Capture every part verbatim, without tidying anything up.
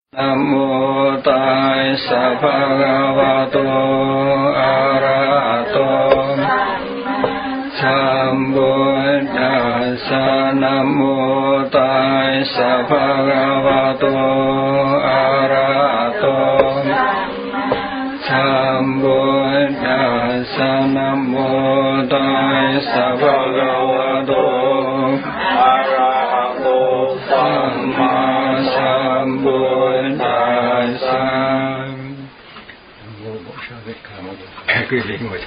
Nam mô Tassa Bhagavato Arahato Sambuddhassa. Nam mô Tassa Bhagavato Arahato Sambuddhassa. Nam mô Tassa Bhagavato Arahato Samma Sambuddhassa. Quý vị ngồi.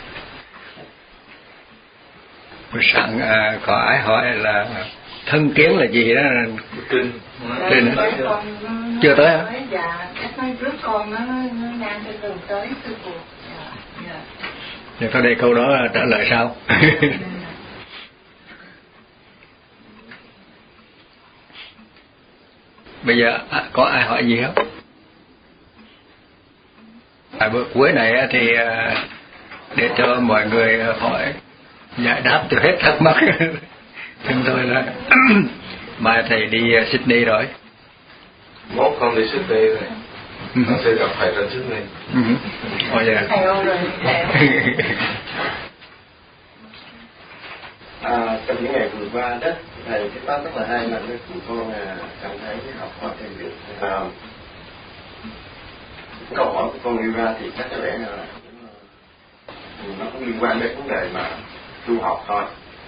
Buổi sáng à, có ai hỏi là thân kiến là gì đó? Trên trên chưa tới hả? Dạ, các nói trước con nó nó ngang trên đường tới sư phụ. Dạ, dạ. Thì sau đây câu đó trả lời sao? Bây giờ à, có ai hỏi gì không? À, bữa cuối này thì để cho mọi người hỏi giải đáp cho hết thắc mắc. Chúng tôi là mai thầy đi Sydney rồi. Mốt con đi Sydney rồi. Ừ. Con sẽ gặp thầy trên Sydney. Ừ. Ôi dạ. Thầy ơi rồi, thầy ơi. À, trong những ngày vừa qua đó, thầy cái pháp rất là hay mà với tụi con à, cảm thấy học hỏi thêm được. À, câu hỏi của con đưa ra thì chắc có lẽ là nó cũng liên quan đến vấn đề mà tu học thôi.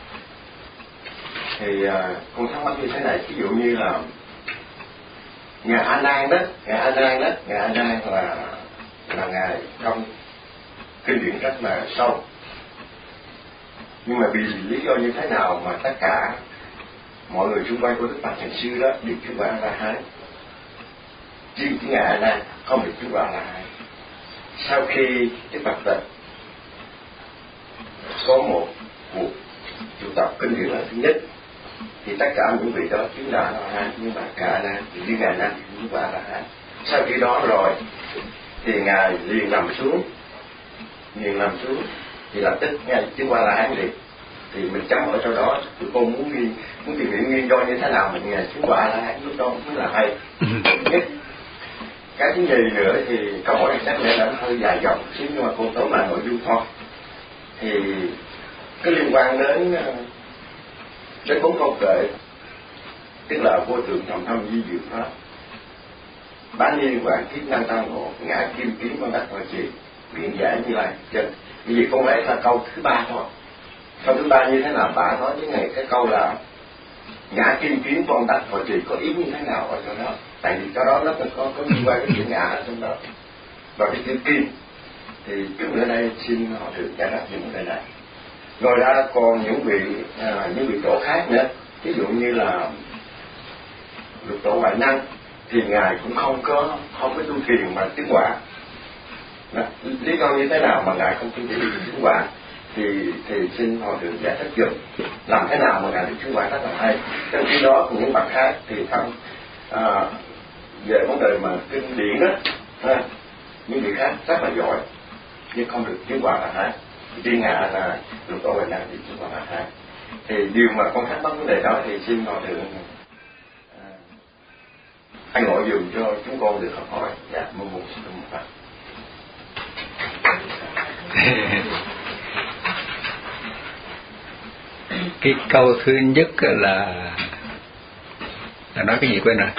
Thì à, con thắc mắc như thế này, ví dụ như là ngài A Nan đó, ngài A Nan đó, ngài A Nan là là ngài trong kinh điển rất là sâu. Nhưng mà vì lý do như thế nào mà tất cả mọi người xung quanh của Đức Phật ngày xưa đó được chứng quả A-la-hán, riêng cái ngài A-nan không được chứng quả A-la-hán. Sau khi Đức Phật tịch có một cuộc tụ tập kinh điển lần thứ nhất thì tất cả những vị đó chứng quả A-la-hán, nhưng mà cả A-nan thì riêng ngài A-nan chứng quả A-la-hán. Sau khi đó rồi thì ngài liền nằm xuống, liền nằm xuống thì lập tức ngài chứng quả A-la-hán liền. Thì mình chấm ở chỗ đó, tụi con muốn ghi, muốn tìm hiểu nguyên do như thế nào mình ngài chứng quả A-la-hán lúc đó mới là hay. Cái thứ nhì nữa thì câu hỏi này chắc lẽ là nó hơi dài dòng xíu, nhưng mà con tóm lại nội dung thôi. Thì cái liên quan đến đến bốn câu kệ, tức là vô tượng thầm thâm di diệu pháp, bán niên vạn kiếp năng tăng ngộ, ngã kim kiếm con đắc hòa trì, nguyện giải như lai chân. Vì vậy con lấy là câu thứ ba thôi. Câu thứ ba như thế nào bà nói với ngày cái câu là ngã kim kiếm con đắc hòa trì có ý như thế nào ở chỗ đó? Tại vì chỗ đó nó có có liên quan đến chữ ngã ở trong đó và cái chữ kim. Thì chút nữa đây xin họ được giải đáp những vấn đề này. Ngoài ra còn những vị à, những vị tổ khác nữa, ví dụ như là lục tổ Hoài Năng thì ngài cũng không có không có tu thiền mà chứng quả. Đó. Lý do như thế nào mà ngài không tu thiền chứng quả thì thì xin họ được giải thích dùm làm thế nào mà ngài được chứng quả rất là hay. Trong khi đó những bậc khác thì không à, về vấn đề mà kinh điển đó ha, những vị khác rất là giỏi nhưng không được chứng quả là hay. Riêng ngài là lục tổ Hoài Năng thì chứng quả là hay. Thì điều mà con thắc mắc vấn đề đó thì xin họ được à, anh ngồi dùm cho chúng con được học hỏi. Dạ, mong muốn xin một phần. Cái câu thứ nhất là là nói cái gì quên rồi.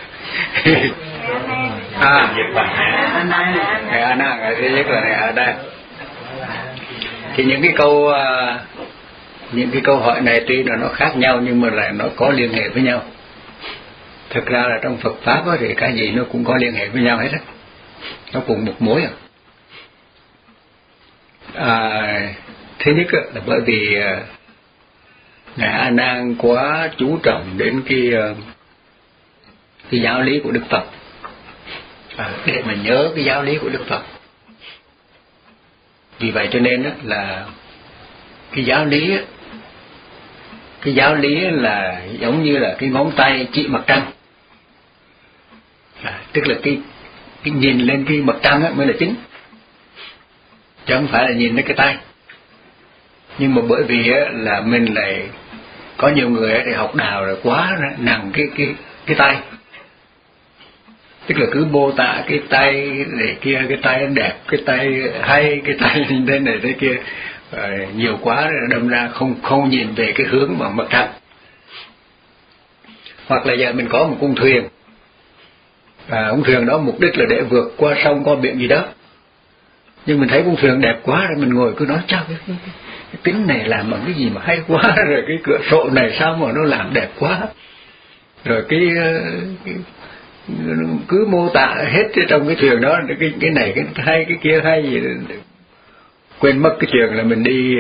À, ngài A Nan, ngài thứ nhất là ngài A Nan. Thì những cái câu những cái câu hỏi này tuy là nó khác nhau nhưng mà lại nó có liên hệ với nhau. Thực ra là trong Phật pháp đó, thì cái gì nó cũng có liên hệ với nhau hết á, nó cùng một mối à. À, thứ nhất là bởi vì ngài A Nan quá chú trọng đến cái cái giáo lý của Đức Phật, à, để mà nhớ cái giáo lý của Đức Phật. Vì vậy cho nên đó là cái giáo lý cái giáo lý là giống như là cái ngón tay chỉ mặt trăng, à, tức là cái cái nhìn lên cái mặt trăng mới là chính, chứ không phải là nhìn đến cái tay. Nhưng mà bởi vì là mình lại có nhiều người thì học đạo rồi quá nặng cái cái cái tay, tức là cứ mô tả cái tay này kia, cái tay đẹp, cái tay hay, cái tay thế này thế kia à, nhiều quá đâm ra không không nhìn về cái hướng mà mặt trăng. Hoặc là giờ mình có một con thuyền, à, con thuyền đó mục đích là để vượt qua sông qua biển gì đó, nhưng mình thấy con thuyền đẹp quá rồi mình ngồi cứ nói chắc cái, cái, cái kính này làm bằng cái gì mà hay quá, rồi cái cửa sổ này sao mà nó làm đẹp quá, rồi cái, cái cứ mô tả hết trong cái thuyền đó, cái cái này cái hay, cái kia hay gì, quên mất cái chuyện là mình đi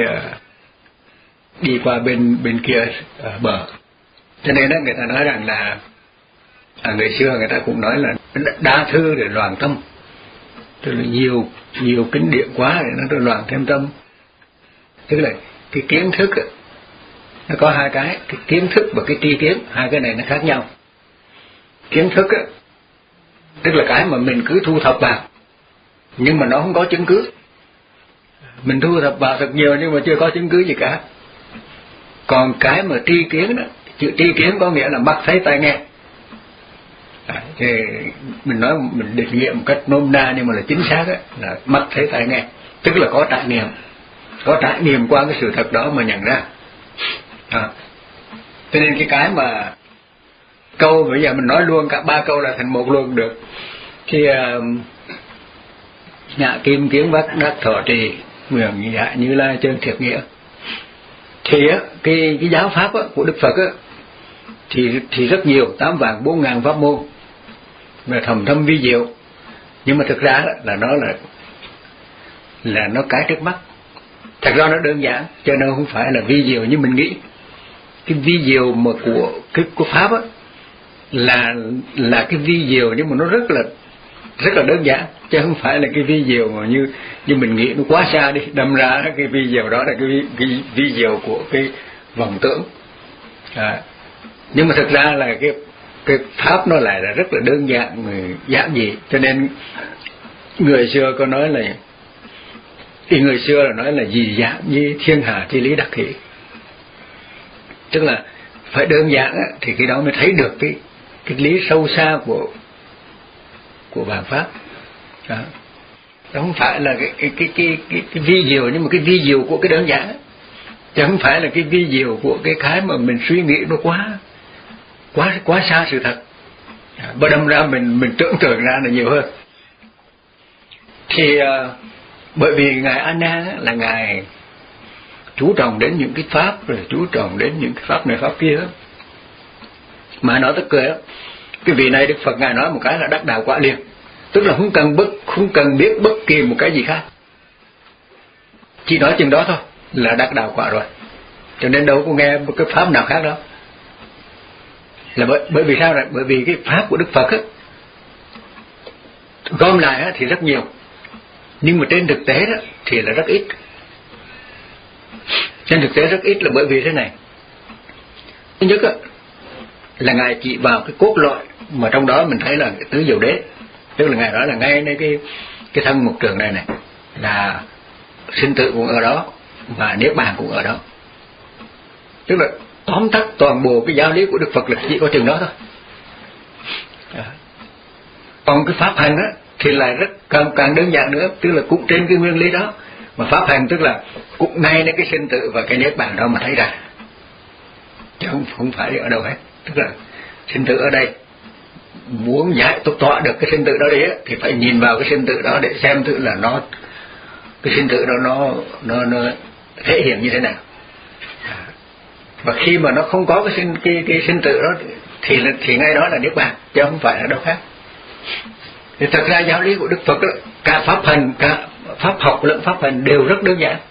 đi qua bên bên kia à, bờ. Cho nên đó người ta nói rằng là à, người xưa người ta cũng nói là đa thư để loạn tâm, tức là nhiều nhiều kinh điển quá để nó loạn thêm tâm. Tức là cái kiến thức ấy, nó có hai cái, cái kiến thức và cái tri kiến, hai cái này nó khác nhau. Kiến thức ấy, tức là cái mà mình cứ thu thập vào nhưng mà nó không có chứng cứ. Mình thu thập vào thật nhiều nhưng mà chưa có chứng cứ gì cả. Còn cái mà tri kiến đó, chữ tri kiến có nghĩa là mắt thấy tai nghe. À, thì mình nói mình định nghĩa một cách nôm na nhưng mà là chính xác đó, là mắt thấy tai nghe, tức là có trải nghiệm, có trải nghiệm qua cái sự thật đó mà nhận ra. À, cho nên cái cái mà câu bây giờ mình nói luôn cả ba câu là thành một luôn được. Khi uh, Nhạ Kim Kiến Vắc Đắc Thọ Trì nguyện dạ Như Lai chân thiệt nghĩa, thì á cái cái giáo pháp á, của Đức Phật á, thì thì rất nhiều, tám vạn bốn ngàn pháp môn và thầm thâm vi diệu, nhưng mà thực ra đó, là nó là là nó cái trước mắt. Thật ra nó đơn giản, cho nên không phải là vi diệu như mình nghĩ. Cái vi diệu mà của cái của pháp á là là cái vi diệu nhưng mà nó rất là rất là đơn giản, chứ không phải là cái vi diệu mà như như mình nghĩ nó quá xa đi, đâm ra cái vi diệu đó là cái vi, cái vi diệu của cái vọng tưởng. À, nhưng mà thực ra là cái cái pháp nó lại là rất là đơn giản, giản dị. Cho nên người xưa có nói là thì người xưa là nói là gì giản như thiên hạ chi lý đặc hỷ, tức là phải đơn giản á, thì cái đó mới thấy được cái cái lý sâu xa của của vạn pháp. Đó. Đó không phải là cái cái cái cái cái, cái vi diệu, nhưng mà cái vi diệu của cái đơn giản á, chứ không phải là cái vi diệu của cái cái mà mình suy nghĩ nó quá quá quá xa sự thật. Và đâm ra mình mình tưởng tượng ra là nhiều hơn. Thì uh, bởi vì ngài A Nan á, là ngài chú trọng đến những cái pháp, rồi chú trọng đến những cái pháp này pháp kia đó. Mà nói tức cười đó, cái vị này Đức Phật ngài nói một cái là đắc đạo quả liền, tức là không cần bất không cần biết bất kỳ một cái gì khác, chỉ nói chừng đó thôi là đắc đạo quả rồi. Cho nên đâu có nghe một cái pháp nào khác đâu. Là bởi bởi vì sao? Rồi bởi vì cái pháp của Đức Phật á, gom lại á, thì rất nhiều, nhưng mà trên thực tế đó thì là rất ít. Trên thực tế rất ít là bởi vì thế này. Thứ nhất á, là ngài chỉ vào cái cốt lõi mà trong đó mình thấy là tứ diệu đế, tức là ngài nói là ngayในcái cái thân một trường này này là sinh tử cũng ở đó và niết bàn cũng ở đó. Tức là tóm tắt toàn bộ cái giáo lý của Đức Phật là chỉ có chừng đó thôi. À. Còn cái pháp hành á thì lại rất càng, càng đơn giản nữa, tức là cũng trên cái nguyên lý đó, mà pháp hành tức là cũng ngay đến cái sinh tử và cái niết bàn đó mà thấy ra, chứ không, không phải ở đâu hết. Tức là sinh tử ở đây, muốn giải tốt tọa được cái sinh tử đó đi á, thì phải nhìn vào cái sinh tử đó để xem thử là nó cái sinh tử đó nó nó nó thể hiện như thế nào. Và khi mà nó không có cái sinh cái cái sinh tử đó thì thì ngay đó là niết bàn, chứ không phải là đâu khác. Thì thật ra giáo lý của Đức Phật đó, cả pháp hành, cả pháp học lẫn pháp hành đều rất đơn giản.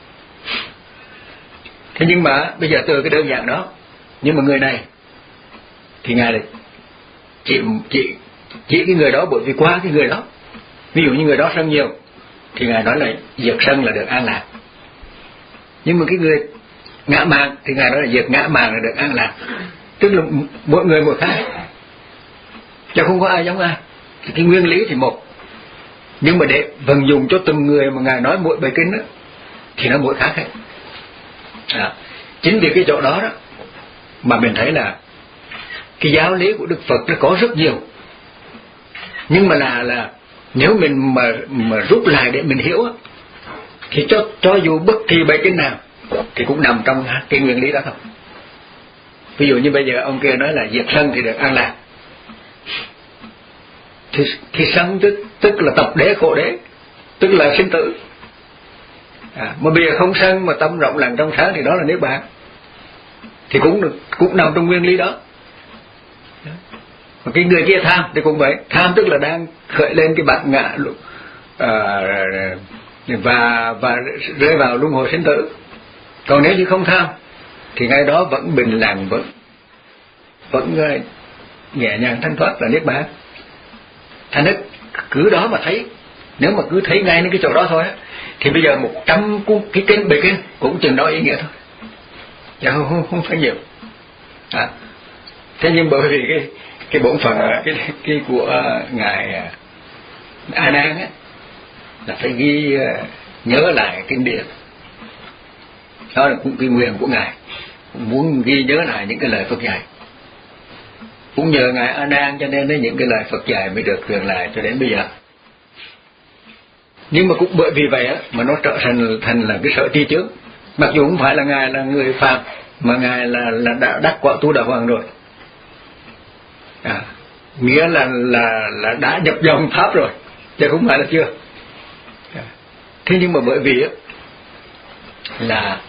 Thế nhưng mà bây giờ từ cái đơn giản đó, nhưng mà người này thì ngài là chỉ chỉ chỉ cái người đó, bởi vì qua cái người đó, ví dụ như người đó sân nhiều thì ngài nói là diệt sân là được an lạc. Nhưng mà cái người ngã mạn thì ngài nói là diệt ngã mạn là được an lạc. Tức là mỗi người một khác, chứ không có ai giống ai. Thì cái nguyên lý thì một, nhưng mà để vận dụng cho từng người mà ngài nói mỗi bài kinh đó thì nó mỗi khác hết. À, chính vì cái chỗ đó đó mà mình thấy là cái giáo lý của Đức Phật nó có rất nhiều, Nhưng mà là là nếu mình mà mà rút lại để mình hiểu á, thì cho cho dù bất kỳ bài kinh nào thì cũng nằm trong cái nguyên lý đó thôi. Ví dụ như bây giờ ông kia nói là diệt sân thì được an lạc, thì, thì sân tức, tức là tập đế khổ đế, tức là sinh tử. À, mà bây giờ không sân mà tâm rộng lặng trong sáng thì đó là niết bàn, thì cũng được, cũng nằm trong nguyên lý đó. Mà cái người kia tham thì cũng vậy, tham tức là đang khởi lên cái bản ngã à, và và rơi vào luân hồi sinh tử. Còn nếu như không tham thì ngay đó vẫn bình lặng, vẫn vẫn nhẹ nhàng thanh thoát là niết bàn. Thành ra cứ đó mà thấy, nếu mà cứ thấy ngay đến cái chỗ đó thôi á, thì bây giờ một trăm cái kinh bề kinh cũng chừng đó ý nghĩa thôi, chứ không, không, không phải nhiều. À, thế nhưng bởi vì cái cái bổn phận cái cái của ngài A Nan á là phải ghi nhớ lại kinh điển, đó là cũng cái nguyện của ngài, muốn ghi nhớ lại những cái lời Phật dạy. Cũng nhờ ngài A Nan cho nên những cái lời Phật dạy mới được truyền lại cho đến bây giờ. Nhưng mà cũng bởi vì vậy á mà nó trở thành thành là cái sở tri chướng. Mặc dù không phải là ngài là người phàm, mà ngài là là đã đắc quả tu đà hoàng rồi. À, nghĩa là là là đã nhập dòng pháp rồi, chứ không phải là chưa. À, thế nhưng mà bởi vì á là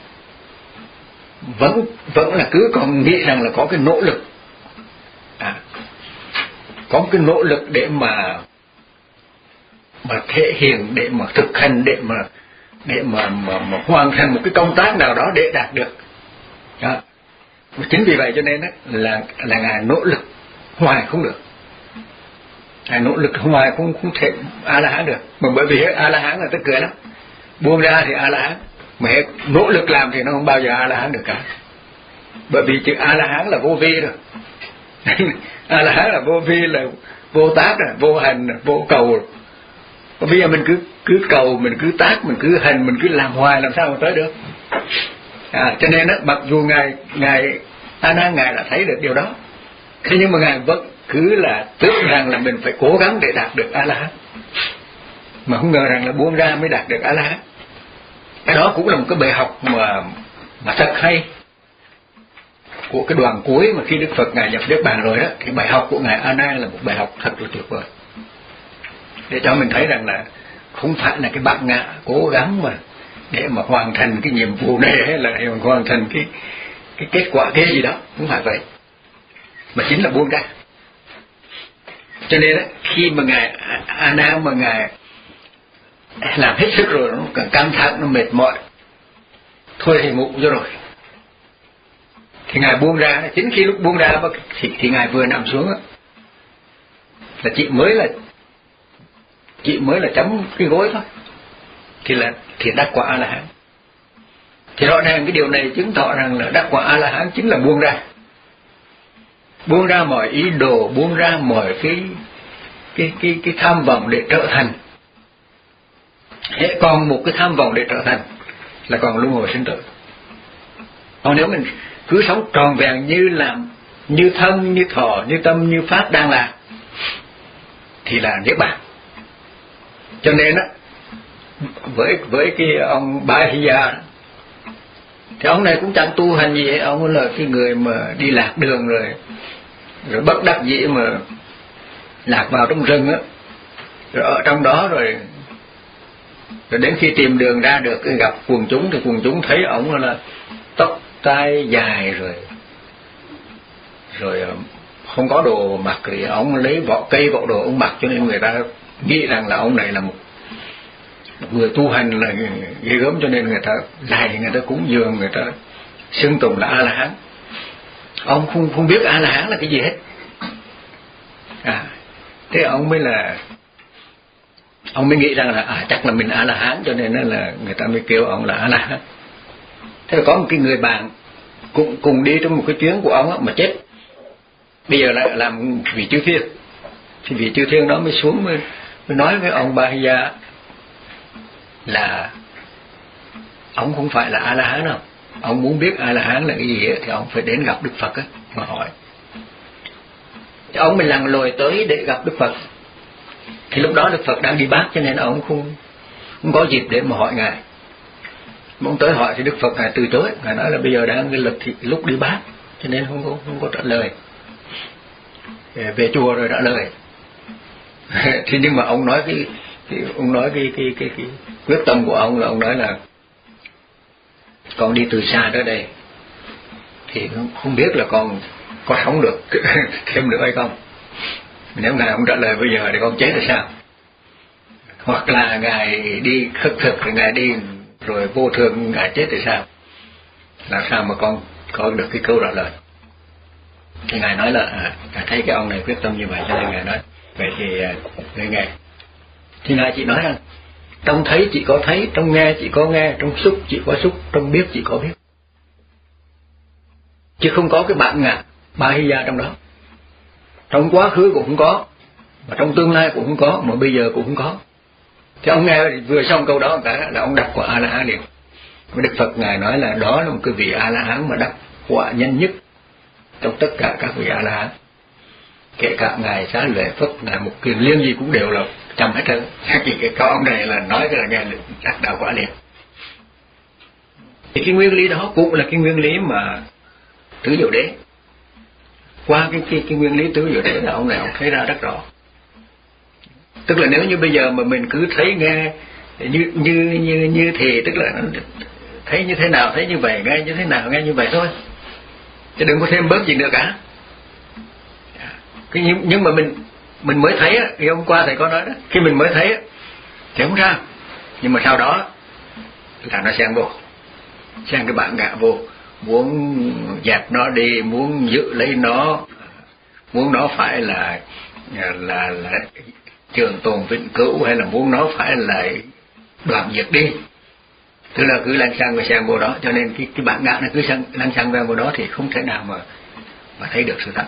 vẫn vẫn là cứ còn nghĩ rằng là có cái nỗ lực, à, có cái nỗ lực để mà mà thể hiện, để mà thực hành, để mà để mà mà, mà hoàn thành một cái công tác nào đó để đạt được. Đó. Chính vì vậy cho nên á là là ngài nỗ lực hoài không được, ngài nỗ lực hoài cũng không thể A La Hán được. Mà bởi vì A La Hán là tức cười lắm, buông ra thì A La Hán, mà hết nỗ lực làm thì nó không bao giờ A La Hán được cả. Bởi vì chữ A La Hán là vô vi rồi. A La Hán là vô vi, là vô tác, là vô hành, là vô cầu rồi. Bây giờ mình cứ cứ cầu, mình cứ tác, mình cứ hành, mình cứ làm hoài làm sao mà tới được. À, cho nên đó, mặc dù ngài ngài A Nan ngài đã thấy được điều đó, thế nhưng mà ngài vẫn cứ là tưởng rằng là mình phải cố gắng để đạt được A La Hán, mà không ngờ rằng là buông ra mới đạt được A La Hán. Cái đó cũng là một cái bài học mà mà thật hay của cái đoạn cuối mà khi Đức Phật ngài nhập niết bàn rồi đó, thì bài học của ngài A Nan là một bài học thật là tuyệt vời, để cho mình thấy rằng là không phải là cái bản ngã cố gắng mà để mà hoàn thành cái nhiệm vụ này, hay là hoàn thành cái cái kết quả cái gì đó, không phải vậy, mà chính là buông ra. Cho nên đó, khi mà ngài A Nan mà ngài làm hết sức rồi, nó căng thẳng, nó mệt mỏi, thôi thì ngủ cho rồi, thì ngài buông ra. Chính khi lúc buông ra thì, thì ngài vừa nằm xuống đó, là chị mới là chị mới là chấm cái gối thôi, thì là thì đắc quả A La Hán. Thì rõ ràng cái điều này chứng tỏ rằng là đắc quả A La Hán chính là buông ra, buông ra mọi ý đồ, buông ra mọi cái cái cái cái tham vọng để trở thành. Hễ còn một cái tham vọng để trở thành là còn luân hồi sinh tử. Còn nếu mình cứ sống tròn vẹn như làm như thân, như thọ, như tâm, như pháp đang làm thì là niết bàn. Cho nên á, với với cái ông Ba Hy Gia thì ông này cũng chẳng tu hành gì, ông là cái người mà đi lạc đường rồi rồi bất đắc dĩ mà lạc vào trong rừng á, rồi ở trong đó rồi rồi đến khi tìm đường ra được gặp quần chúng, thì quần chúng thấy ông là tóc tai dài rồi rồi không có đồ mặc, thì ông lấy vỏ cây vỏ đồ ông mặc, cho nên người ta nghĩ rằng là ông này là một, một người tu hành là ghê gớm, cho nên người ta lại người ta cúng dường, người ta xưng tụng là A La Hán. Ông không không biết A La Hán là cái gì hết. À, thế ông mới là ông mới nghĩ rằng là à, chắc là mình A La Hán, cho nên là người ta mới kêu ông là A La Hán. Thế là có một cái người bạn cùng cùng đi trong một cái chuyến của ông á, mà chết, bây giờ lại làm vị chư thiên. Thì vị chư thiên đó mới xuống mới, mới nói với ông Ba Hy Gia là ông không phải là A La Hán đâu, ông muốn biết A La Hán là cái gì ấy, thì ông phải đến gặp Đức Phật á mà hỏi. Thì ông mới lặn lội tới để gặp Đức Phật. Thì lúc đó Đức Phật đang đi Bát, cho nên ông không không có dịp để mà hỏi ngài. Ông tới hỏi thì Đức Phật ngài từ chối, ngài nói là bây giờ đang cái lực thì lúc đi Bát, cho nên không có không có trả lời. Về chùa rồi trả lời. Thì nhưng mà ông nói cái, cái ông nói cái cái, cái cái quyết tâm của ông là ông nói là con đi từ xa tới đây thì không biết là con có sống được thêm nữa hay không. Nếu ngài không trả lời bây giờ thì con chết là sao? Hoặc là ngài đi khất thực rồi ngài đi rồi vô thường ngài chết thì sao? Làm sao mà con có được cái câu trả lời? Thì ngài nói là à, ngài thấy cái ông này quyết tâm như vậy cho nên ngài nói vậy thì à, người nghe. Thì ngài chỉ nói rằng trong thấy chỉ có thấy, trong nghe chỉ có nghe, trong xúc chỉ có xúc, trong biết chỉ có biết, chứ không có cái bản ngã ba hi gia trong đó. Trong quá khứ cũng không có, mà trong tương lai cũng không có, mà bây giờ cũng không có. Thì ông nghe vừa xong câu đó cả là ông đắc quả A La Hán liền. Đức Phật ngài nói là đó là một cái vị A La Hán mà đắc quả nhanh nhất trong tất cả các vị A La Hán, kể cả ngài Xá Lợi Phất, ngài Mục Kiền Liên gì cũng đều là trăm hết trơn. Chỉ cái câu ông này là nói là nghe đắc đạo quả liền. Thì cái nguyên lý đó cũng là cái nguyên lý mà Tứ Diệu Đế, qua cái cái, cái nguyên lý Tứ Diệu Đế là ông này ông thấy ra rất rõ. Tức là nếu như bây giờ mà mình cứ thấy nghe như như như như thì tức là thấy như thế nào thấy như vậy, nghe như thế nào nghe như vậy thôi, chứ đừng có thêm bớt gì nữa cả. Cái nhưng, nhưng mà mình mình mới thấy á, thì hôm qua thầy có nói đó, khi mình mới thấy á thì không sao, nhưng mà sau đó là nó xen vô, xen cái bản ngã vô, muốn dẹp nó đi, muốn giữ lấy nó, muốn nó phải là là là trường tồn vĩnh cửu, hay là muốn nó phải là đoạn diệt đi, tức là cứ lăn xăng và xen vô đó. Cho nên cái cái bản ngã nó cứ xăng, lăn xăng ra vô đó thì không thể nào mà mà thấy được sự thật.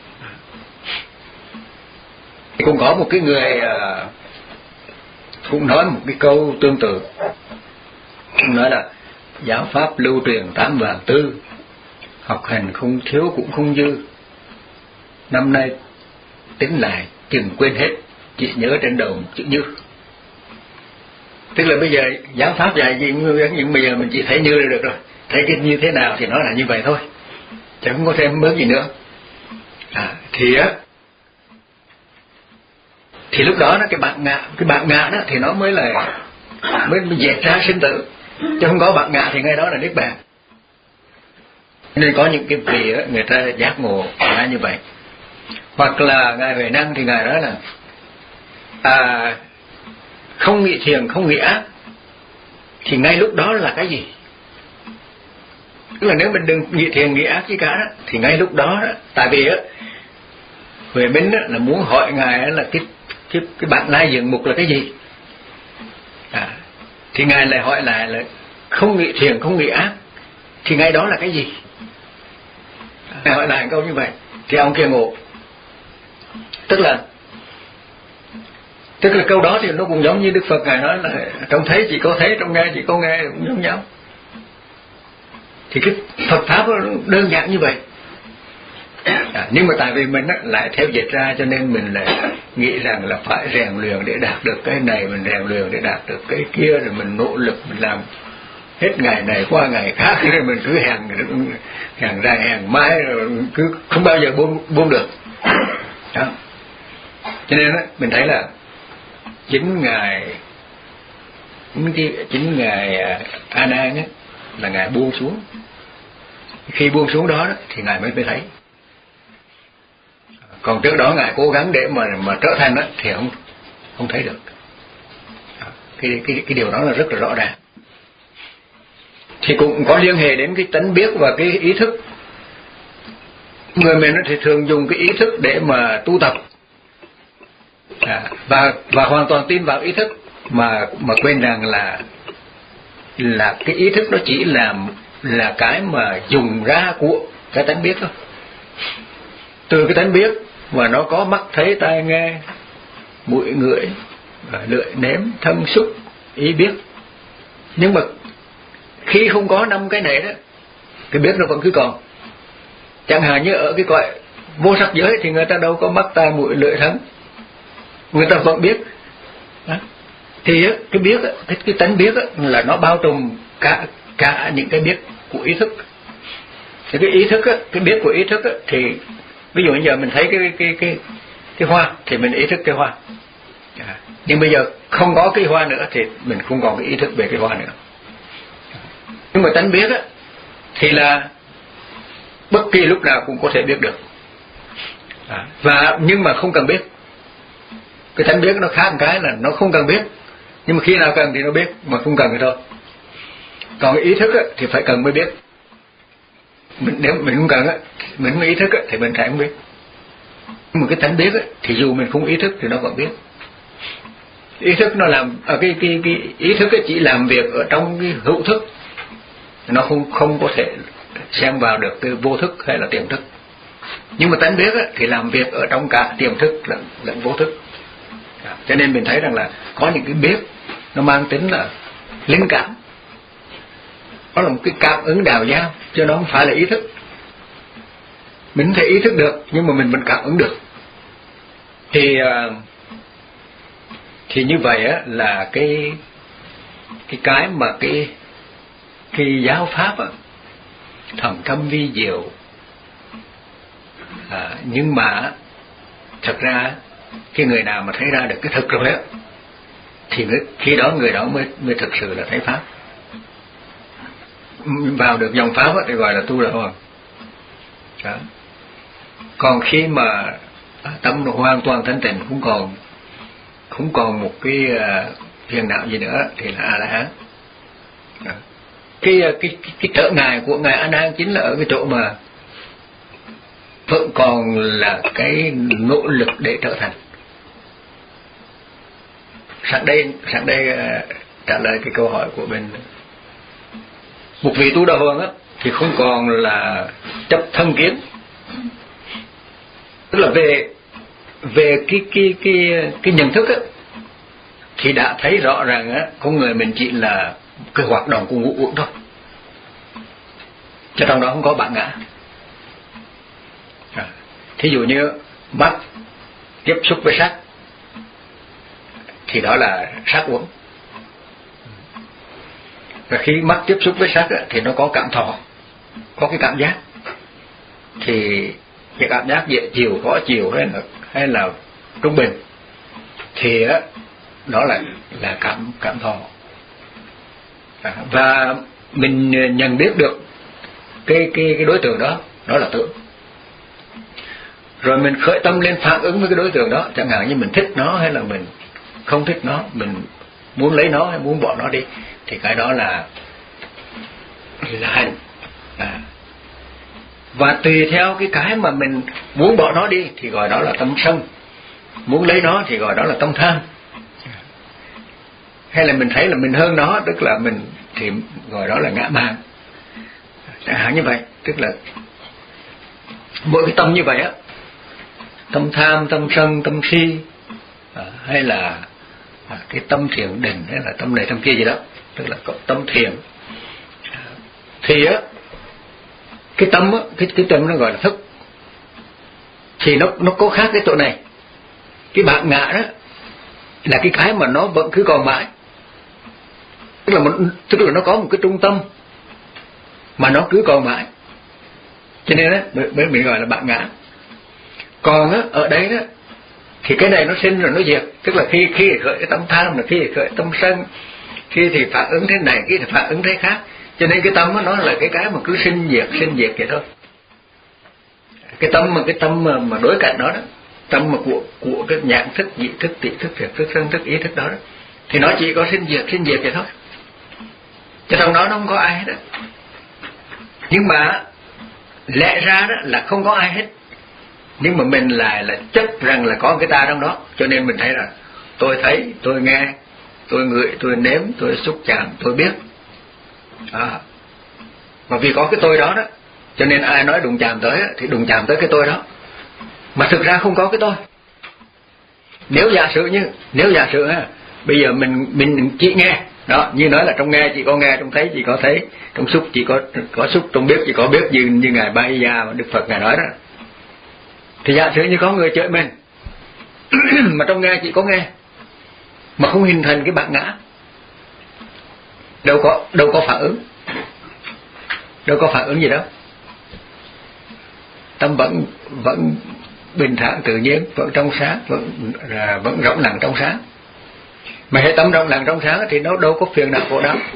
Cũng có một cái người uh, cũng nói một cái câu tương tự, cũng nói là giáo pháp lưu truyền tám vạn tư, học hành không thiếu cũng không dư, năm nay tính lại chừng quên hết, chỉ nhớ trên đầu chữ như. Tức là bây giờ giáo pháp dạy gì nhưng bây giờ mình chỉ thấy như là được rồi, thấy cái như thế nào thì nó là như vậy thôi, chứ không có thêm bớt gì nữa. À, thì á thì lúc đó nó cái bản ngã, cái bản ngã đó thì nó mới là mới dẹp ra sinh tử, chứ không có bản ngã thì ngay đó là niết bàn. Nên có những cái vị đó, người ta giác ngộ ra như vậy. Hoặc là ngài Huệ Năng thì ngài nói là à, không nghĩ thiện không nghĩ ác thì ngay lúc đó là cái gì? Tức là nếu mình đừng nghĩ thiện nghĩ ác gì cả đó, thì ngay lúc đó, đó tại vì á Huệ Minh đó, là muốn hỏi ngài là cái cái cái bản lai diện mục là cái gì? À, thì ngài lại hỏi lại là không nghĩ thiện không nghĩ ác thì ngay đó là cái gì? Ngài hỏi lại câu như vậy thì ông kia ngộ. Tức là tức là câu đó thì nó cũng giống như Đức Phật ngài nói là trong thấy chỉ có thấy, trong nghe chỉ có nghe, cũng giống nhau. Thì cái Phật pháp nó đơn giản như vậy. À, nhưng mà tại vì mình á, lại theo dịch ra cho nên mình lại nghĩ rằng là phải rèn luyện để đạt được cái này, mình rèn luyện để đạt được cái kia, rồi mình nỗ lực mình làm hết ngày này qua ngày khác, rồi mình cứ hèn hèn ra hèn mãi rồi cứ không bao giờ buông buông được đó. Cho nên á, mình thấy là chính ngài chính ngài A Nan á là ngài buông xuống. Khi buông xuống đó, đó thì ngài mới mới thấy. Còn trước đó ngài cố gắng để mà mà trở thành đó thì không không thấy được. Cái cái cái điều đó là rất là rõ ràng. Thì cũng có liên hệ đến cái tánh biết và cái ý thức. Người mình thì thường dùng cái ý thức để mà tu tập, à, và và hoàn toàn tin vào ý thức mà mà quên rằng là là cái ý thức nó chỉ là là cái mà dùng ra của cái tánh biết thôi. Từ cái tánh biết mà nó có mắt thấy tai nghe mũi ngửi lưỡi nếm thân xúc ý biết. Nhưng mà khi không có năm cái này đó, cái biết nó vẫn cứ còn. Chẳng hạn như ở cái cõi vô sắc giới thì người ta đâu có mắt tai mũi lưỡi thân, người ta vẫn biết, đó. Thì cái biết cái cái tánh biết là nó bao trùm cả cả những cái biết của ý thức. Thì cái ý thức cái biết của ý thức thì ví dụ bây giờ mình thấy cái cái cái cái hoa thì mình ý thức cái hoa, nhưng bây giờ không có cái hoa nữa thì mình không còn cái ý thức về cái hoa nữa. Nhưng mà tánh biết thì là bất kỳ lúc nào cũng có thể biết được, và nhưng mà không cần biết. Cái tánh biết nó khác một cái là nó không cần biết, nhưng mà khi nào cần thì nó biết, mà không cần thì thôi. Còn cái ý thức á, thì phải cần mới biết. Mình, nếu mình không cần á, mình không ý thức á, thì mình sẽ không biết. Nhưng mà cái tánh biết á, thì dù mình không ý thức thì nó vẫn biết. Ý thức nó làm à, cái cái cái ý thức á, chỉ làm việc ở trong cái hữu thức, nó không không có thể xem vào được cái vô thức hay là tiềm thức. Nhưng mà tánh biết á, thì làm việc ở trong cả tiềm thức lẫn lẫn vô thức. Cho nên mình thấy rằng là có những cái biết nó mang tính là linh cảm, nó là một cái cảm ứng đào giao, chứ nó không phải là ý thức. Mình không thể ý thức được, nhưng mà mình vẫn cảm ứng được. Thì thì như vậy á, là cái cái cái mà cái cái giáo pháp á, thần thâm vi diệu, à, nhưng mà thật ra cái người nào mà thấy ra được cái thực rồi á, thì khi đó người đó mới mới thực sự là thấy pháp. Vào được dòng pháp á, thì gọi là tu đạo rồi. Đó. Còn khi mà tâm nó hoàn toàn thanh tịnh, không còn không còn một cái phiền não gì nữa thì là A La Hán. Cái cái cái trở ngại của ngài A Nan chính là ở cái chỗ mà vẫn còn là cái nỗ lực để trở thành. Sẵn đây sẵn đây trả lời cái câu hỏi của bên một vị tu đạo hoàng á, thì không còn là chấp thân kiến, tức là về về cái cái cái cái nhận thức á, thì đã thấy rõ ràng á, con người mình chỉ là cái hoạt động của ngũ uẩn thôi, chứ trong đó không có bản ngã. À, thí dụ như mắt tiếp xúc với sắc thì đó là sắc uẩn, và khi mắt tiếp xúc với sắc á, thì nó có cảm thọ, có cái cảm giác. Thì cái cảm giác dễ chịu, khó chịu hay là hay là trung bình thì á, đó là là cảm cảm thọ. À, và mình nhận biết được cái cái cái đối tượng đó, đó là tưởng. Rồi mình khởi tâm lên phản ứng với cái đối tượng đó, chẳng hạn như mình thích nó hay là mình không thích nó, mình muốn lấy nó hay muốn bỏ nó đi, thì cái đó là là hành. À. Và tùy theo cái cái mà mình muốn bỏ nó đi thì gọi đó là tâm sân, muốn lấy nó thì gọi đó là tâm tham. Hay là mình thấy là mình hơn nó, tức là mình thì gọi đó là ngã mạn. Chẳng hạn như vậy, tức là mỗi cái tâm như vậy á, tâm tham, tâm sân, tâm si, à, hay là à, cái tâm thiền định, hay là tâm này tâm kia gì đó, tức là tâm thiền, à, thì á cái tâm á, cái cái tâm nó gọi là thức. Thì nó nó có khác cái chỗ này, cái bản ngã đó là cái cái mà nó vẫn cứ còn mãi, tức là một, tức là nó có một cái trung tâm mà nó cứ còn mãi, cho nên đó mới mình gọi là bản ngã. Còn á, ở đây đó thì cái này nó sinh rồi nó diệt, tức là khi khi khởi cái tâm tham, là khi khởi tâm sân, khi thì phản ứng thế này, khi thì phản ứng thế khác. Cho nên cái tâm đó, nó là cái cái mà cứ sinh diệt sinh diệt vậy thôi. Cái tâm mà cái tâm mà, mà đối cạnh đó đó, tâm mà của của cái nhãn thức, dị thức, tị thức, thiệt thức, thân thức, ý thức đó, đó thì nó chỉ có sinh diệt sinh diệt vậy thôi, chứ trong đó nó không có ai hết đó. Nhưng mà lẽ ra đó là không có ai hết, nhưng mà mình lại là chấp rằng là có cái ta trong đó, cho nên mình thấy là tôi thấy, tôi nghe, tôi ngửi, tôi nếm, tôi xúc chạm, tôi biết. À, mà vì có cái tôi đó đó, cho nên ai nói đụng chạm tới thì đụng chạm tới cái tôi đó, mà thực ra không có cái tôi. Nếu giả sử như nếu giả sử ha, bây giờ mình mình chỉ nghe đó, như nói là trong nghe chỉ có nghe, trong thấy chỉ có thấy, trong xúc chỉ có có xúc, trong biết chỉ có biết, như như ngài Ba Gia mà Đức Phật ngài nói đó. Thì giả sử như có người chửi mình mà trong nghe chỉ có nghe, mà không hình thành cái bản ngã, đâu có đâu có phản ứng, đâu có phản ứng gì đâu. Tâm vẫn vẫn bình thản tự nhiên, vẫn trong sáng, vẫn là vẫn rộng lặng trong sáng. Mà hệ tâm rộng lặng trong sáng thì nó đâu có phiền não khổ đau.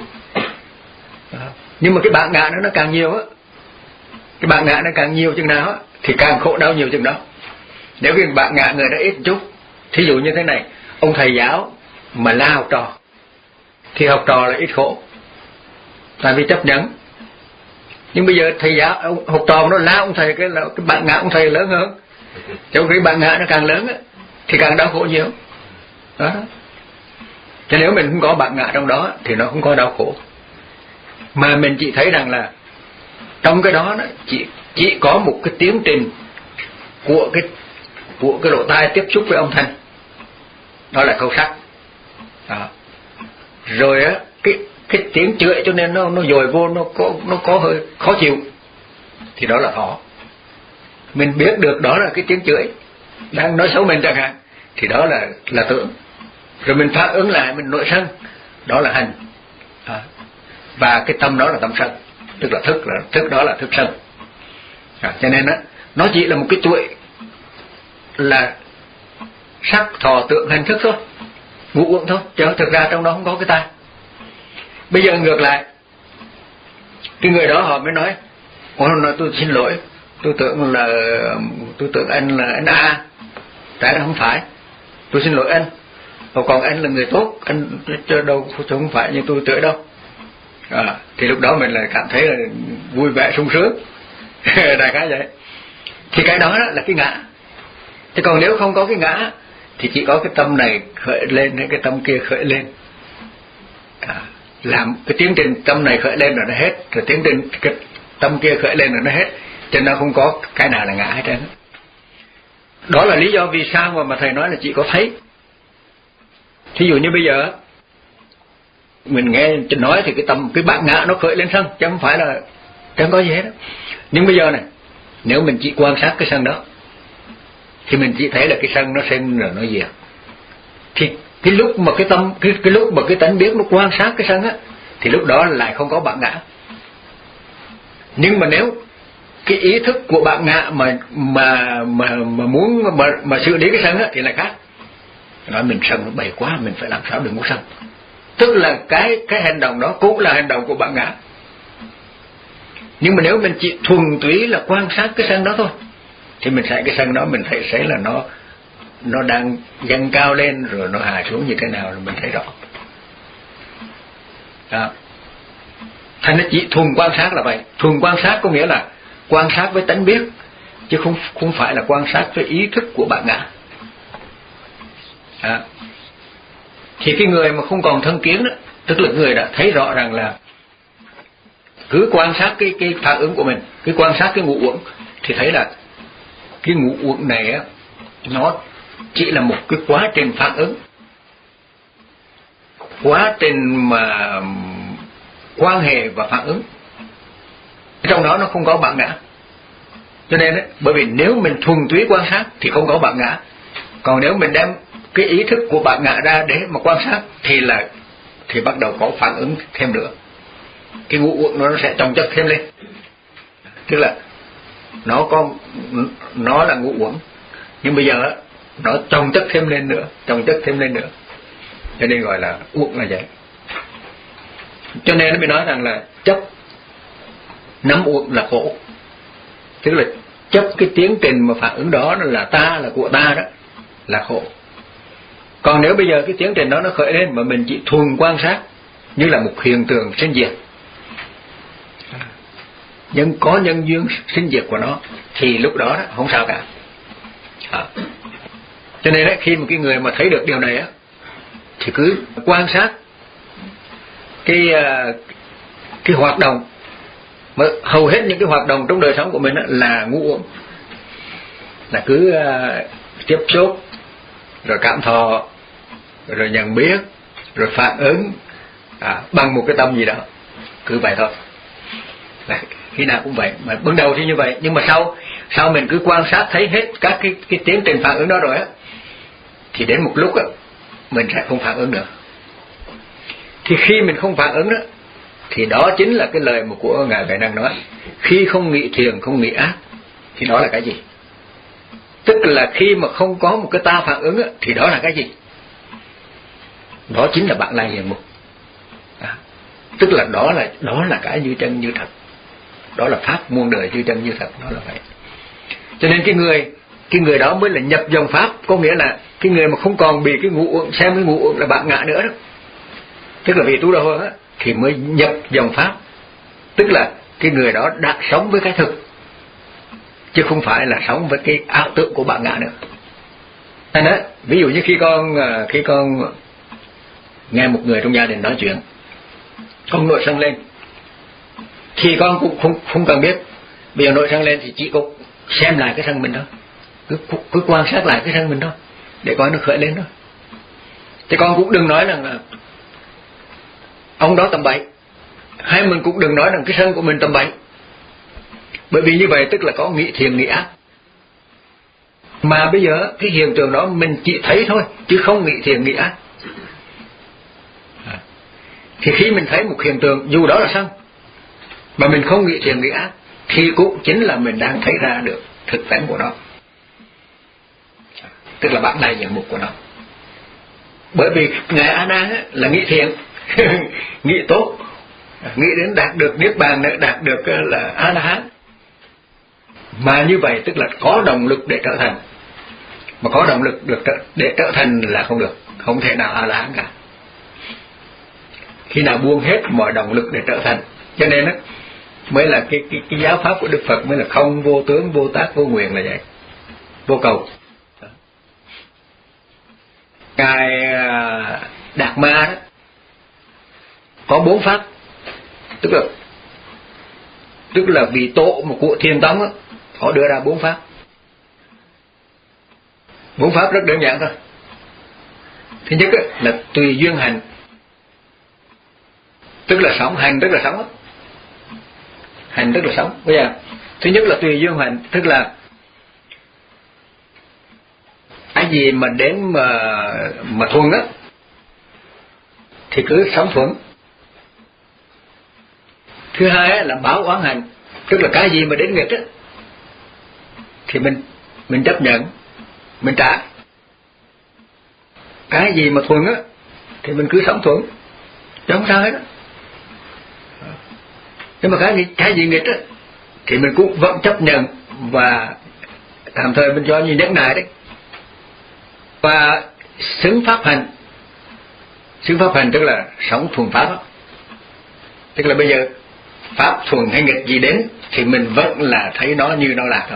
Nhưng mà cái bản ngã nó nó càng nhiều á, cái bản ngã nó càng nhiều chừng nào á thì càng khổ đau nhiều chừng đó. Nếu cái bản ngã người đó ít chút, thí dụ như thế này, ông thầy giáo mà la học trò thì học trò là ít khổ, tại vì chấp nhận. Nhưng bây giờ thầy giáo ông, học trò nó la ông thầy, cái là cái bản ngã ông thầy lớn hơn, trong cái bản ngã nó càng lớn á thì càng đau khổ nhiều đó. Cho nếu mình không có bản ngã trong đó thì nó không có đau khổ, mà mình chỉ thấy rằng là trong cái đó, đó chỉ chỉ có một cái tiến trình của cái của cái lỗ tai tiếp xúc với âm thanh, đó là khâu sắc đó. Rồi á cái cái tiếng chửi cho nên nó nó dồi vô, nó có nó có hơi khó chịu thì đó là thọ. Mình biết được đó là cái tiếng chửi đang nói xấu mình chẳng hạn thì đó là là tưởng. Rồi mình phản ứng lại, mình nổi sân, đó là hành à. Và cái tâm đó là tâm sân, tức là thức, là thức đó là thức sân à. Cho nên á nó chỉ là một cái chuỗi là sắc thọ tưởng hành thức thôi, ngũ uẩn thôi, chứ thực ra trong đó không có cái ta. Bây giờ ngược lại, cái người đó họ mới nói, họ nói tôi xin lỗi, tôi tưởng là tôi tưởng anh là anh A, tại nó không phải, tôi xin lỗi anh. Còn anh là người tốt, anh cho đâu không phải như tôi tưởng đâu à, thì lúc đó mình lại cảm thấy là vui vẻ sung sướng đại khái vậy. Thì cái đó là cái ngã. Chứ còn nếu không có cái ngã thì chỉ có cái tâm này khởi lên hay cái tâm kia khởi lên à, làm cái tiến trình tâm này khởi lên rồi nó hết, rồi tiến trình cái tâm kia khởi lên rồi nó hết, cho nên nó không có cái nào là ngã hết trơn. Đó là lý do vì sao mà mà thầy nói là chỉ có thấy. Thí dụ như bây giờ mình nghe nói thì cái tâm cái bản ngã nó khởi lên sân, chứ không phải là chẳng có gì hết đó. Nhưng bây giờ này, nếu mình chỉ quan sát cái sân đó thì mình chỉ thấy là cái sân nó sinh rồi nó diệt. Thì cái lúc mà cái tâm cái cái lúc mà cái tánh biết nó quan sát cái sân á thì lúc đó lại không có bản ngã. Nhưng mà nếu cái ý thức của bản ngã mà mà mà mà muốn mà mà xử lý cái sân á thì lại khác. Nói mình sân nó bầy quá, mình phải làm sao đừng có sân. Tức là cái cái hành động đó cũng là hành động của bản ngã. Nhưng mà nếu mình chỉ thuần túy là quan sát cái sân đó thôi thì mình thấy cái sân đó, mình thấy thấy là nó nó đang dâng cao lên rồi nó hạ xuống như thế nào là mình thấy rõ đó. Thành nó chỉ thuần quan sát là vậy. Thuần quan sát có nghĩa là quan sát với tánh biết, chứ không không phải là quan sát với ý thức của bản ngã à. Thì cái người mà không còn thân kiến đó, tức là người đã thấy rõ rằng là cứ quan sát cái cái phản ứng của mình, cứ quan sát cái ngũ uẩn thì thấy là cái ngũ uẩn này á nó chỉ là một cái quá trình phản ứng, quá trình mà quan hệ và phản ứng, trong đó nó không có bản ngã. Cho nên ấy, bởi vì nếu mình thuần túy quan sát thì không có bản ngã, còn nếu mình đem cái ý thức của bản ngã ra để mà quan sát thì là thì bắt đầu có phản ứng thêm nữa, cái ngũ uẩn nó sẽ chồng chất thêm lên, tức là nó có nó là ngũ uẩn nhưng bây giờ nó chồng chất thêm lên nữa, chồng chất thêm lên nữa, cho nên gọi là uẩn là vậy. Cho nên nó mới nói rằng là chấp nắm uẩn là khổ, tức là chấp cái tiến trình mà phản ứng đó là ta, là của ta đó là khổ. Còn nếu bây giờ cái tiến trình đó nó khởi lên mà mình chỉ thuần quan sát như là một hiện tượng sinh diệt, nhưng có nhân duyên sinh diệt của nó thì lúc đó, đó không sao cả à. Cho nên đó, khi một cái người mà thấy được điều này á thì cứ quan sát cái cái hoạt động, mà hầu hết những cái hoạt động trong đời sống của mình là ngũ uẩn, là cứ tiếp xúc rồi cảm thọ rồi nhận biết rồi phản ứng à, bằng một cái tâm gì đó, cứ vậy thôi. Là khi nào cũng vậy, mà ban đầu thì như vậy, nhưng mà sau sau mình cứ quan sát thấy hết các cái cái tiến trình phản ứng đó rồi á thì đến một lúc á mình sẽ không phản ứng được. Thì khi mình không phản ứng đó, thì đó chính là cái lời mà của Ngài Huệ Năng nói, khi không nghĩ thiền, không nghĩ ác, thì đó là cái gì? Tức là khi mà không có một cái ta phản ứng đó, thì đó là cái gì? Đó chính là bạn lai diện mục. À, tức là đó là đó là cái như chân như thật, đó là pháp muôn đời như chân như thật, đó là vậy. Cho nên cái người cái người đó mới là nhập dòng pháp, có nghĩa là cái người mà không còn bị cái ngũ uẩn, xem cái ngũ uẩn là bạn ngã nữa đó, tức là vì tu đà hơn á, thì mới nhập dòng pháp. Tức là cái người đó đã sống với cái thực, chứ không phải là sống với cái ảo tưởng của bạn ngã nữa. Nên đó, ví dụ như khi con khi con nghe một người trong gia đình nói chuyện, con nổi sân lên, thì con cũng không không cần biết bây giờ nổi sân lên, thì chỉ có xem lại cái sân mình thôi, cứ cứ quan sát lại cái sân mình thôi, để coi nó khởi lên thôi. Thì con cũng đừng nói rằng là ông đó tầm bậy, hay mình cũng đừng nói rằng cái sân của mình tầm bậy, bởi vì như vậy tức là có nghĩ thiền nghĩ ác. Mà bây giờ cái hiện tượng đó mình chỉ thấy thôi, chứ không nghĩ thiền nghĩ ác. À, thì khi mình thấy một hiện tượng dù đó là sân, mà mình không nghĩ thiền nghĩ ác, thì cũng chính là mình đang thấy ra được thực tánh của nó, tức là bạn lai diện mục của nó. Bởi vì Ngài A Nan là nghĩ thiện, nghĩ tốt, nghĩ đến đạt được niết bàn, đạt được là A La Hán. Mà như vậy tức là có động lực để trở thành, mà có động lực được để trở thành là không được, không thể nào A La Hán cả. Khi nào buông hết mọi động lực để trở thành, cho nên đó mới là cái, cái, cái giáo pháp của Đức Phật mới là không, vô tướng, vô tác, vô nguyện, là vậy, vô cầu. Ngài Đạt Ma đó có bốn pháp, tức là tức là vị tổ một của Thiền Tông đó, họ đưa ra bốn pháp. Bốn pháp rất đơn giản thôi. Thứ nhất là tùy duyên hành, tức là sống, hành tức là sống đó. Hành tức là sống. Bây giờ thứ nhất là tùy duyên hành, tức là cái gì mà đến mà mà thuận á thì cứ sống thuận. Thứ hai á, là báo oán hành, tức là cái gì mà đến nghịch á thì mình mình chấp nhận, mình trả. Cái gì mà thuận á thì mình cứ sống thuận, chứ không sao hết á. Nhưng mà cái gì cái gì nghịch á thì mình cũng vẫn chấp nhận, và tạm thời mình cho như nhẫn nại đấy. Và xứng pháp hành, xứng pháp hành tức là sống thuần pháp đó. Tức là bây giờ pháp thuần hay nghịch gì đến thì mình vẫn là thấy nó như nó là thôi,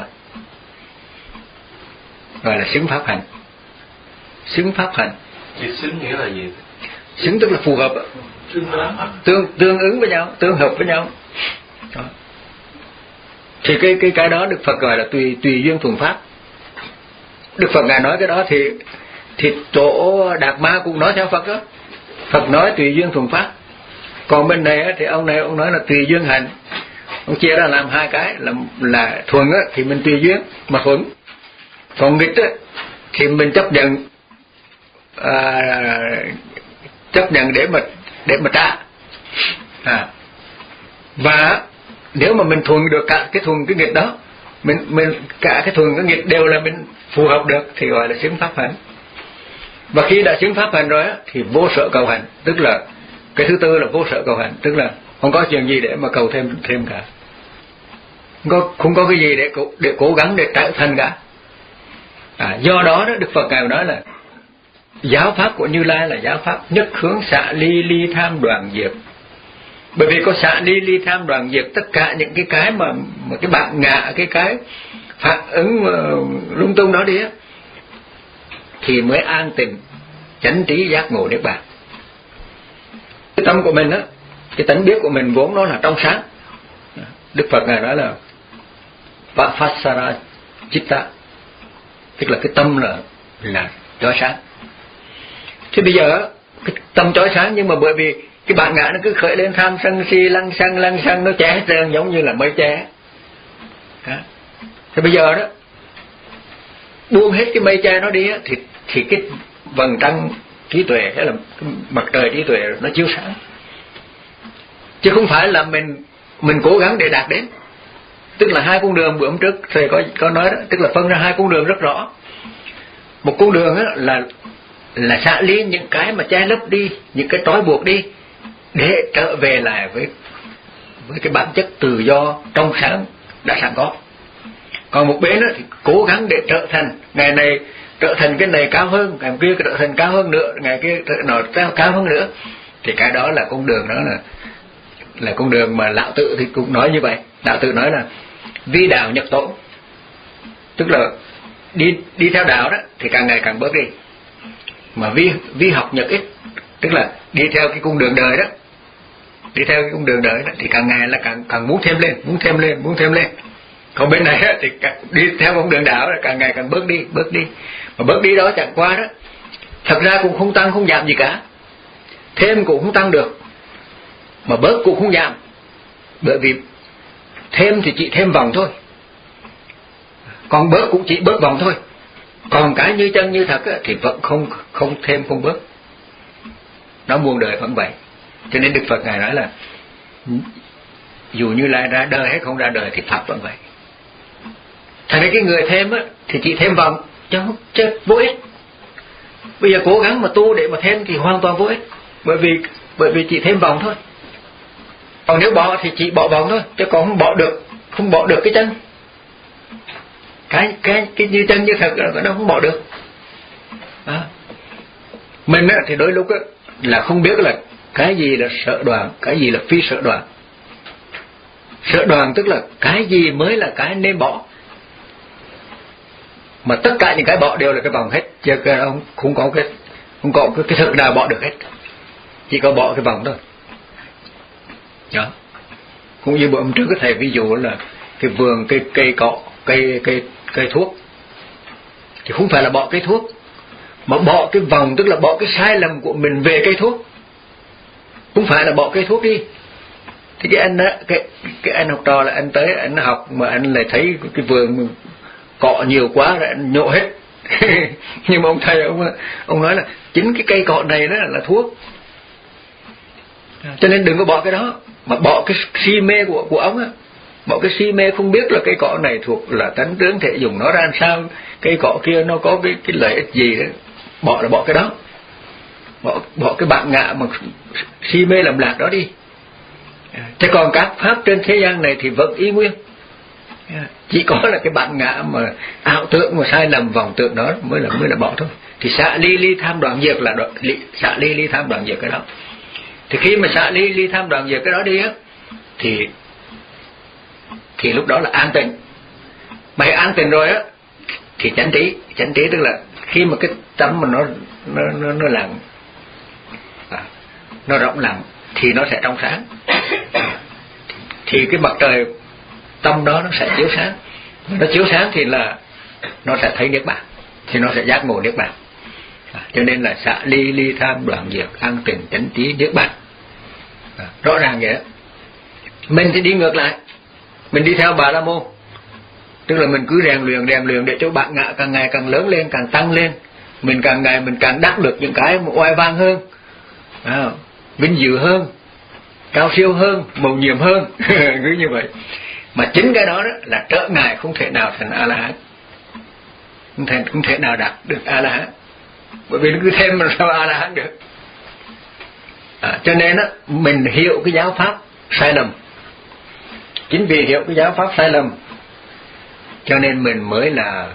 gọi là xứng pháp hành. Xứng pháp hành. Chữ xứng nghĩa là gì? Xứng tức là phù hợp, tương tương ứng với nhau, tương hợp với nhau đó. Thì cái cái cái đó Đức Phật gọi là tùy tùy duyên thuần pháp. Đức Phật ngài nói cái đó thì thì tổ Đạt Ma cũng nói theo Phật đó. Phật nói tùy duyên thuần pháp. Còn bên này thì ông này ông nói là tùy duyên hành. Ông chia ra làm hai cái, là là thuần á thì mình tùy duyên mà thuần, còn nghịch á thì mình chấp nhận, à, chấp nhận để mà để mà trả. À, và nếu mà mình thuần được cả cái thuần cái nghịch đó, mình mình cả cái thuần cái nghịch đều là mình phù hợp được, thì gọi là xứng pháp hành. Và khi đã xứng pháp hành rồi á thì vô sở cầu hành, tức là cái thứ tư là vô sở cầu hành, tức là không có chuyện gì để mà cầu thêm thêm cả, không có, không có cái gì để cố, để cố gắng để trở thành cả. À, do đó đó Đức Phật ngài nói là giáo pháp của Như Lai là giáo pháp nhất hướng xả ly ly tham đoàn diệt. Bởi vì có xả ly ly tham đoàn diệt tất cả những cái cái mà, mà cái bạn ngạ, cái cái phản ứng uh, lung tung đó đi á, thì mới an tịnh chánh trí giác ngộ niết bàn. Cái tâm của mình á, cái tánh biết của mình vốn nó là trong sáng. Đức Phật ngài nói là Vapasara Chitta, tức là cái tâm là là chói sáng. Thế bây giờ cái tâm chói sáng, nhưng mà bởi vì cái bạn ngã nó cứ khởi lên tham sân si lăng xăng lăng xăng, nó che hết trơn giống như là mây che. Thế bây giờ đó buông hết cái mây che nó đi á, thì thì cái vầng trăng trí tuệ hay là mặt trời trí tuệ nó chiếu sáng, chứ không phải là mình mình cố gắng để đạt đến. Tức là hai con đường bữa hôm trước thầy có có nói đó, tức là phân ra hai con đường rất rõ. Một con đường á, là là xả ly những cái mà che lấp đi, những cái trói buộc đi, để trở về lại với với cái bản chất tự do trong sáng đã sẵn có. Còn một bên đó thì cố gắng để trở thành, ngày này trở thành cái này cao hơn, ngày kia trở thành cao hơn nữa, ngày kia nó cao hơn nữa, thì cái đó là con đường đó là là con đường mà Lão Tử thì cũng nói như vậy. Lão Tử nói là vi đạo nhật tổn, tức là đi đi theo đạo đó thì càng ngày càng bớt đi, mà vi vi học nhật ít, tức là đi theo cái con đường đời đó, đi theo cái con đường đời đó thì càng ngày là càng càng muốn thêm lên, muốn thêm lên, muốn thêm lên. Còn bên này thì đi theo con đường đạo là càng ngày càng bớt đi, bớt đi. Mà bớt đi đó chẳng qua đó, thật ra cũng không tăng không giảm gì cả, thêm cũng không tăng được, mà bớt cũng không giảm, bởi vì thêm thì chỉ thêm vòng thôi, còn bớt cũng chỉ bớt vòng thôi. Còn cái như chân như thật thì vẫn không không thêm không bớt, nó muôn đời vẫn vậy. Cho nên Đức Phật ngài nói là dù như là ra đời hay không ra đời thì pháp vẫn vậy. Thành ra cái người thêm á thì chỉ thêm vòng chứ không chết vô ích. Bây giờ cố gắng mà tu để mà thêm thì hoàn toàn vô ích, bởi vì bởi vì chỉ thêm vòng thôi. Còn nếu bỏ thì chỉ bỏ vòng thôi, chứ còn không bỏ được, không bỏ được cái chân. Cái cái cái như chân như thật là nó không bỏ được. À. Mình á thì đôi lúc á là không biết là cái gì là sợ đoàn, cái gì là phi sợ đoàn. Sợ đoàn tức là cái gì mới là cái nên bỏ, mà tất cả những cái bỏ đều là cái vòng hết, chứ không không có cái không có cái, cái thực nào bỏ được hết, chỉ có bỏ cái vòng thôi. Đó. Cũng như bữa hôm trước cái thầy ví dụ là cái vườn cây cây cọ, cây cây cây thuốc, thì không phải là bỏ cây thuốc, mà bỏ cái vòng, tức là bỏ cái sai lầm của mình về cây thuốc, không phải là bỏ cây thuốc đi. Thì cái anh đó, cái cái anh học trò là anh tới anh học mà anh lại thấy cái vườn cọ nhiều quá rồi anh nhổ hết. Nhưng mà ông thầy ông ông nói là chính cái cây cọ này đó là thuốc, cho nên đừng có bỏ cái đó, mà bỏ cái si mê của của ông á, bỏ cái si mê không biết là cây cọ này thuộc là tánh tướng thể dùng nó ra làm sao, cây cọ kia nó có cái cái lợi ích gì đó, bỏ là bỏ cái đó, bỏ bỏ cái bản ngã mà si mê làm lạc đó đi. Thế còn các pháp trên thế gian này thì vẫn y nguyên, chỉ có là cái bản ngã mà ảo tưởng mà sai lầm vọng tưởng đó mới là mới là bỏ thôi. Thì xả ly ly tham đoạn diệt là đoạn, xả ly ly tham đoạn diệt cái đó. Thì khi mà xả ly ly tham đoạn diệt cái đó đi á, thì thì lúc đó là an tịnh. Mà an tịnh rồi á thì chánh trí, chánh trí tức là khi mà cái tâm mà nó nó nó, nó lặng, à, nó rộng lặng thì nó sẽ trong sáng. Thì cái mặt trời tâm đó nó sẽ chiếu sáng, nó chiếu sáng thì là nó sẽ thấy niết bàn, thì nó sẽ giác ngộ niết bàn. À, cho nên là xả ly ly tham đoạn diệt an tịnh chánh trí niết bàn. À, rõ ràng vậy đó. Mình thì đi ngược lại, mình đi theo Bà La Môn, tức là mình cứ rèn luyện rèn luyện để cho bản ngã càng ngày càng lớn lên, càng tăng lên, mình càng ngày mình càng đắc được những cái oai vang hơn, à, vinh dự hơn, cao siêu hơn, mầu nhiệm hơn. Cứ như vậy. Mà chính cái đó, đó là trở ngại không thể nào thành A La Hán, không thể không thể nào đạt được A La Hán, bởi vì nó cứ thêm mà sao A La Hán được. À, cho nên đó, mình hiểu cái giáo pháp sai lầm, chính vì hiểu cái giáo pháp sai lầm cho nên mình mới là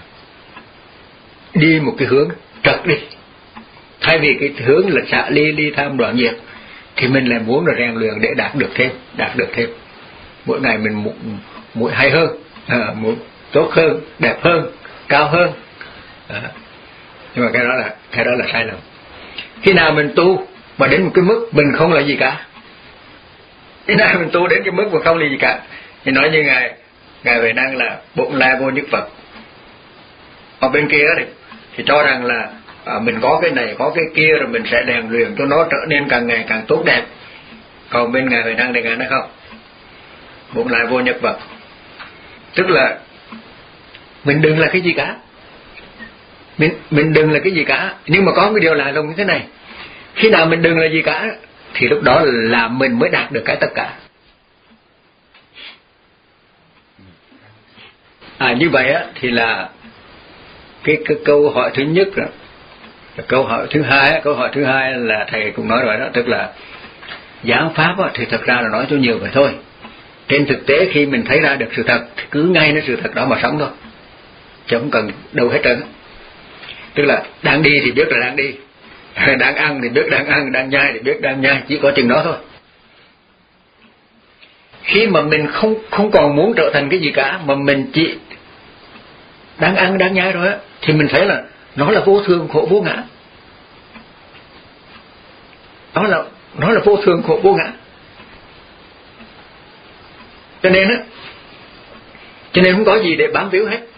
đi một cái hướng trật đi. Thay vì cái hướng là xả ly ly tham đoạn diệt thì mình lại muốn là rèn luyện để đạt được thêm, đạt được thêm. Mỗi ngày mình muốn, muốn hay hơn, à, muốn tốt hơn, đẹp hơn, cao hơn. À, nhưng mà cái đó là cái đó là sai lầm. Khi nào mình tu mà đến một cái mức mình không là gì cả, khi nào mình tu đến cái mức mà không là gì cả, thì nói như ngài ngài Huệ Năng là bổn lai vô nhất Phật. Ở bên kia thì, thì cho rằng là à, mình có cái này có cái kia rồi mình sẽ rèn luyện cho nó trở nên càng ngày càng tốt đẹp. Còn bên ngài Huệ Năng thì ngài nói không, bổn lai vô nhất Phật, tức là mình đừng là cái gì cả, mình mình đừng là cái gì cả, nhưng mà có cái điều lạ lùng như thế này, Khi nào mình đừng là gì cả thì lúc đó là mình mới đạt được cái tất cả. À, như vậy á thì là cái, cái câu hỏi thứ nhất đó. Câu hỏi thứ hai, câu hỏi thứ hai là thầy cũng nói rồi đó, tức là giáo pháp á, thì thật ra là nói cho nhiều vậy thôi. Trên thực tế khi mình thấy ra được sự thật thì cứ ngay nó sự thật đó mà sống thôi, chứ không cần đâu hết trơn. Tức là đang đi thì biết là đang đi, đang ăn thì biết đang ăn, đang nhai thì biết đang nhai, chỉ có chừng đó thôi. Khi mà mình không không còn muốn trở thành cái gì cả, mà mình chỉ đang ăn đang nhai rồi á, thì mình thấy là nó là vô thường khổ vô ngã. Nó là nó là vô thường khổ vô ngã. Cho nên á, cho nên không có gì để bám víu hết,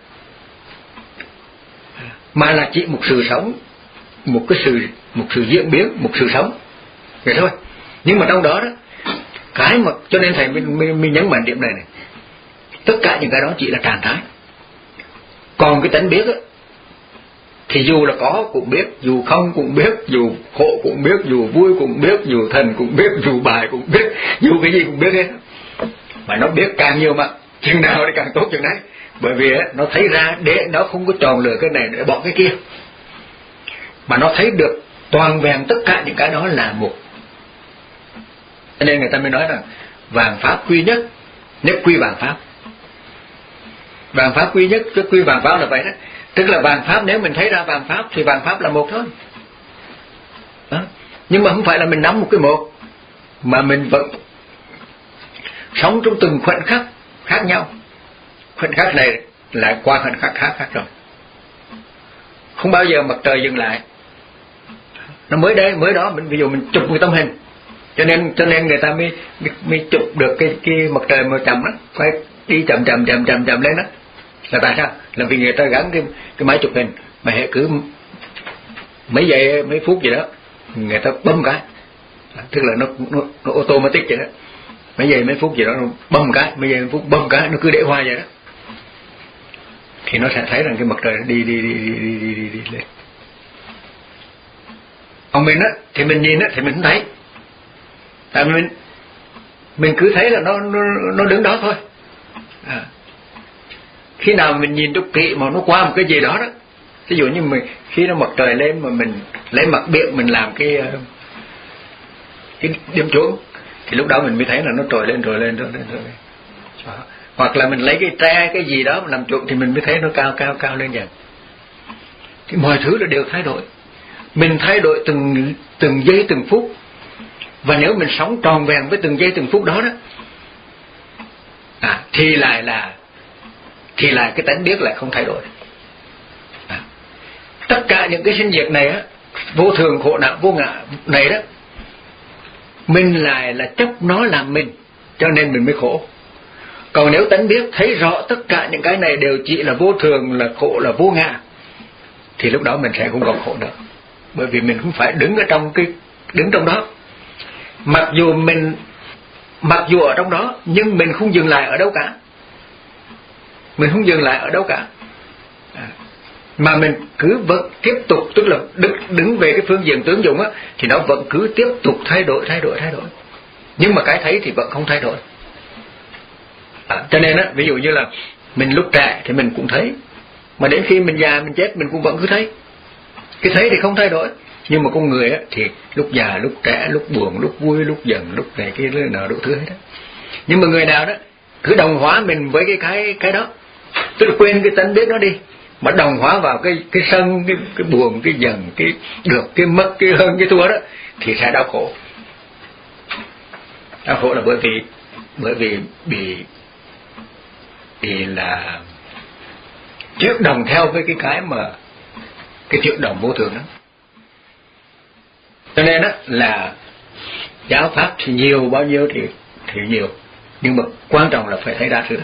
mà là chỉ một sự sống, một cái sự một sự diễn biến, một sự sống vậy thôi. Nhưng mà trong đó đó, cái mà cho nên thầy mình, mình, mình nhấn mạnh điểm này này, tất cả những cái đó chỉ là trạng thái. Còn cái tánh biết á, thì dù là có cũng biết, dù không cũng biết, dù khổ cũng biết, dù vui cũng biết, dù thần cũng biết, dù bài cũng biết, dù cái gì cũng biết hết. Mà nó biết càng nhiều mà chừng nào thì càng tốt chừng đấy. Bởi vì nó thấy ra để nó không có tròn lừa cái này để bỏ cái kia, mà nó thấy được toàn vẹn tất cả những cái đó là một. Cho nên người ta mới nói rằng vạn pháp quy nhất, nhất quy vạn pháp. Vạn pháp quy nhất, nhất quy vạn pháp là vậy đó. Tức là vạn pháp, nếu mình thấy ra vạn pháp thì vạn pháp là một thôi đó. Nhưng mà không phải là mình nắm một cái một, mà mình vẫn sống trong từng khoảnh khắc khác nhau. Khoảnh khắc này lại qua khoảnh khắc khác khác rồi. Không bao giờ mặt trời dừng lại. Nó mới đây, mới đó, mình ví dụ mình chụp một tấm hình, cho nên cho nên người ta mới mới, mới chụp được cái cái mặt trời màu chậm đó, phải đi chậm chậm chậm chậm chậm lên đó. Là tại sao? Là vì người ta gắn cái cái máy chụp hình, mà hệ cứ mấy giây mấy phút gì đó người ta bấm cái, tức là nó nó, nó automatic vậy đó. Mấy giây mấy phút gì đó nó bấm cái, mấy giây mấy phút bấm cái, nó cứ để hoài vậy đó. Thì nó sẽ thấy rằng cái mặt trời nó đi đi đi đi đi đi, đi, đi lên. Còn mình á thì mình nhìn á thì mình không thấy, tại mình mình cứ thấy là nó nó nó đứng đó thôi. À. Khi nào mình nhìn chút kỹ mà nó qua một cái gì đó đó, ví dụ như mình khi nó mặt trời lên mà mình lấy mặt biển mình làm cái cái điểm chuông, thì lúc đó mình mới thấy là nó trồi lên trồi lên trồi lên trồi lên. Đó. Hoặc là mình lấy cái tre cái gì đó mà làm chuông thì mình mới thấy nó cao cao cao lên dần. Thì mọi thứ là đều thay đổi. Mình thay đổi từng từng giây từng phút, và nếu mình sống tròn vẹn với từng giây từng phút đó đó, à, thì lại là thì là cái tánh biết lại không thay đổi. À, tất cả những cái sinh diệt này á, vô thường khổ não vô ngã này đó, mình lại là chấp nó làm mình, cho nên mình mới khổ. Còn nếu tánh biết thấy rõ tất cả những cái này đều chỉ là vô thường, là khổ, là vô ngã, thì lúc đó mình sẽ không còn khổ nữa. Bởi vì mình không phải đứng ở trong cái đứng trong đó. Mặc dù mình mặc dù ở trong đó, nhưng mình không dừng lại ở đâu cả. Mình không dừng lại ở đâu cả. À, mà mình cứ vẫn tiếp tục, tức là đứng, đứng về cái phương diện tướng dụng á, thì nó vẫn cứ tiếp tục thay đổi, thay đổi, thay đổi. Nhưng mà cái thấy thì vẫn không thay đổi. À, cho nên á, ví dụ như là mình lúc trẻ thì mình cũng thấy, mà đến khi mình già mình chết mình cũng vẫn cứ thấy. Cái thấy thì không thay đổi. Nhưng mà con người á, thì lúc già, lúc trẻ, lúc buồn, lúc vui, lúc giận, lúc này kia nào đủ thứ hết đó. Nhưng mà người nào đó cứ đồng hóa mình với cái cái cái đó, tức là quên cái tánh biết nó đi, mà đồng hóa vào cái cái sân, cái cái buồn, cái giận, cái được, cái mất, cái hơn, cái thua đó, thì sẽ đau khổ. Đau khổ là bởi vì bởi vì bị bị là trước đồng theo với cái cái mà cái trước đồng vô thường đó. Cho nên đó là giáo pháp thì nhiều bao nhiêu thì thì nhiều, nhưng mà quan trọng là phải thấy ra sự thật.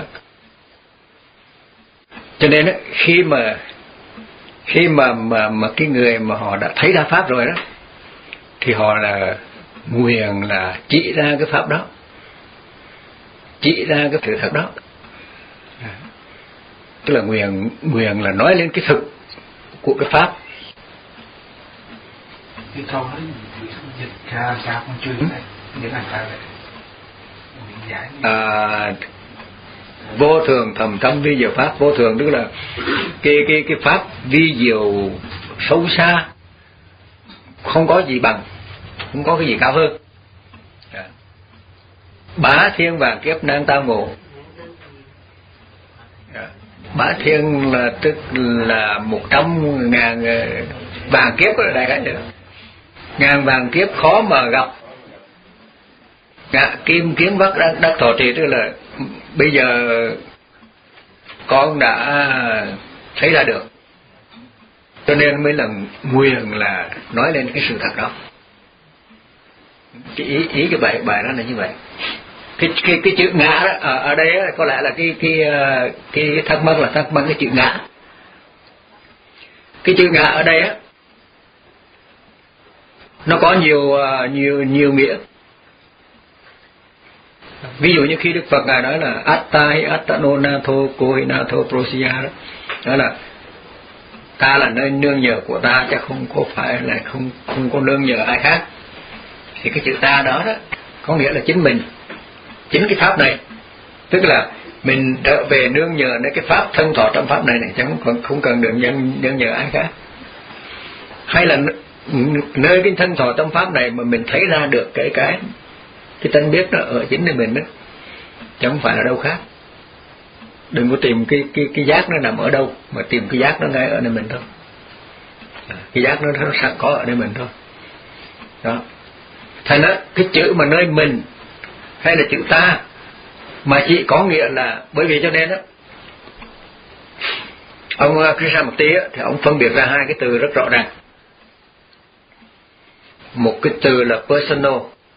Cho nên đó, khi mà khi mà mà mà cái người mà họ đã thấy ra pháp rồi đó, thì họ là nguyện là chỉ ra cái pháp đó, chỉ ra cái sự thật đó. À, tức là nguyện nguyện là nói lên cái thực của cái pháp. cái câu đó dịch ra sao con chưa biết để làm sao vậy giải à, vô thường thầm thâm vi diệu pháp. Vô thường tức là cái cái cái pháp vi diệu sâu xa, không có gì bằng, không có cái gì cao hơn. Bá thiên vàng kiếp nan tao ngộ. Bá thiên là tức là một trăm ngàn vàng kiếp ở đây cái nữa. Ngàn vàng kiếp khó mà gặp. Ngạ kim kiến vắc đắc, đắc thọ trì, tức là bây giờ con đã thấy ra được, cho nên mới là nguyện là nói lên cái sự thật đó. Cái ý, ý cái bài bài đó là như vậy. Cái cái cái chữ ngã đó, ở, ở đây có lẽ là cái cái cái thắc mắc là thắc mắc cái chữ ngã. Cái chữ ngã ở đây á, nó có nhiều nhiều nhiều nghĩa. Ví dụ như khi Đức Phật ngài nói là atta hi attano natho ko hi natho prosya đó, đó là ta là nơi nương nhờ của ta chứ không có phải là không không có nương nhờ ai khác. Thì cái chữ ta đó đó có nghĩa là chính mình, chính cái pháp này, tức là mình trở về nương nhờ đến cái pháp thân thọ trong pháp này này, chứ không không cần được nương, nương nhờ ai khác. Hay là nơi cái thân thọ trong pháp này mà mình thấy ra được cái cái cái tân biết nó ở chính nơi mình đó, chứ không phải là đâu khác. Đừng có tìm cái cái cái giác nó nằm ở đâu, mà tìm cái giác nó ngay ở nơi mình thôi. Cái giác nó nó sẵn có ở nơi mình thôi. Đó. Thành đó cái chữ mà nơi mình hay là chữ ta mà chỉ có nghĩa là, bởi vì cho nên đó ông Krishnamurti thì ông phân biệt ra hai cái từ rất rõ ràng. Một cái từ là personal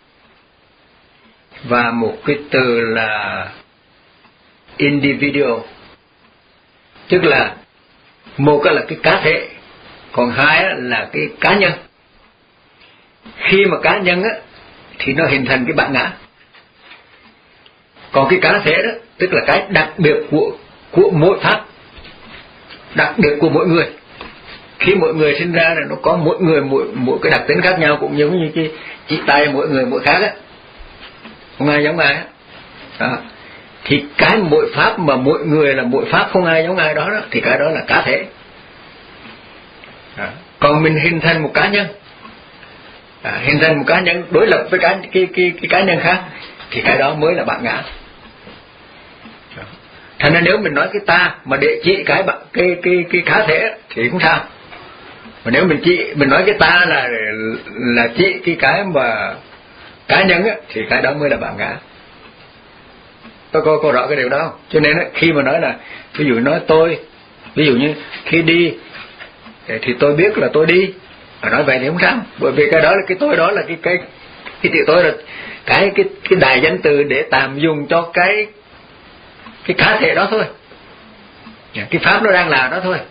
và một cái từ là individual, tức là một cái là cái cá thể, còn hai là cái cá nhân. Khi mà cá nhân á thì nó hình thành cái bản ngã, còn cái cá thể đó tức là cái đặc biệt của của mỗi pháp, đặc biệt của mỗi người. Khi mỗi người sinh ra là nó có mỗi người mỗi mỗi cái đặc tính khác nhau, cũng giống như cái chỉ tay mỗi người mỗi khác á, không ai giống ai á. Đó. Thì cái mỗi pháp mà mỗi người là mỗi pháp không ai giống ai đó, đó thì cái đó là cá thể. Đó. Còn mình hình thành một cá nhân, à, hình thành một cá nhân đối lập với cái cái cái cái cá nhân khác, thì cái đó mới là bản ngã. Đó. Thành ra nếu mình nói cái ta mà để chỉ cái cái cái cái, cái cá thể thì cũng sao. Mà nếu mình chỉ mình nói cái ta là là chỉ cái cái mà cá nhân á, thì cái đó mới là bản ngã. Có có có rõ cái điều đó không? Cho nên á, khi mà nói là ví dụ nói tôi, ví dụ như khi đi thì tôi biết là tôi đi, mà nói vậy thì không sao, bởi vì cái đó là cái tôi, đó là cái cái cái tự tôi, là cái cái cái đại danh từ để tạm dùng cho cái cái cá thể đó thôi, cái pháp nó đang là đó thôi.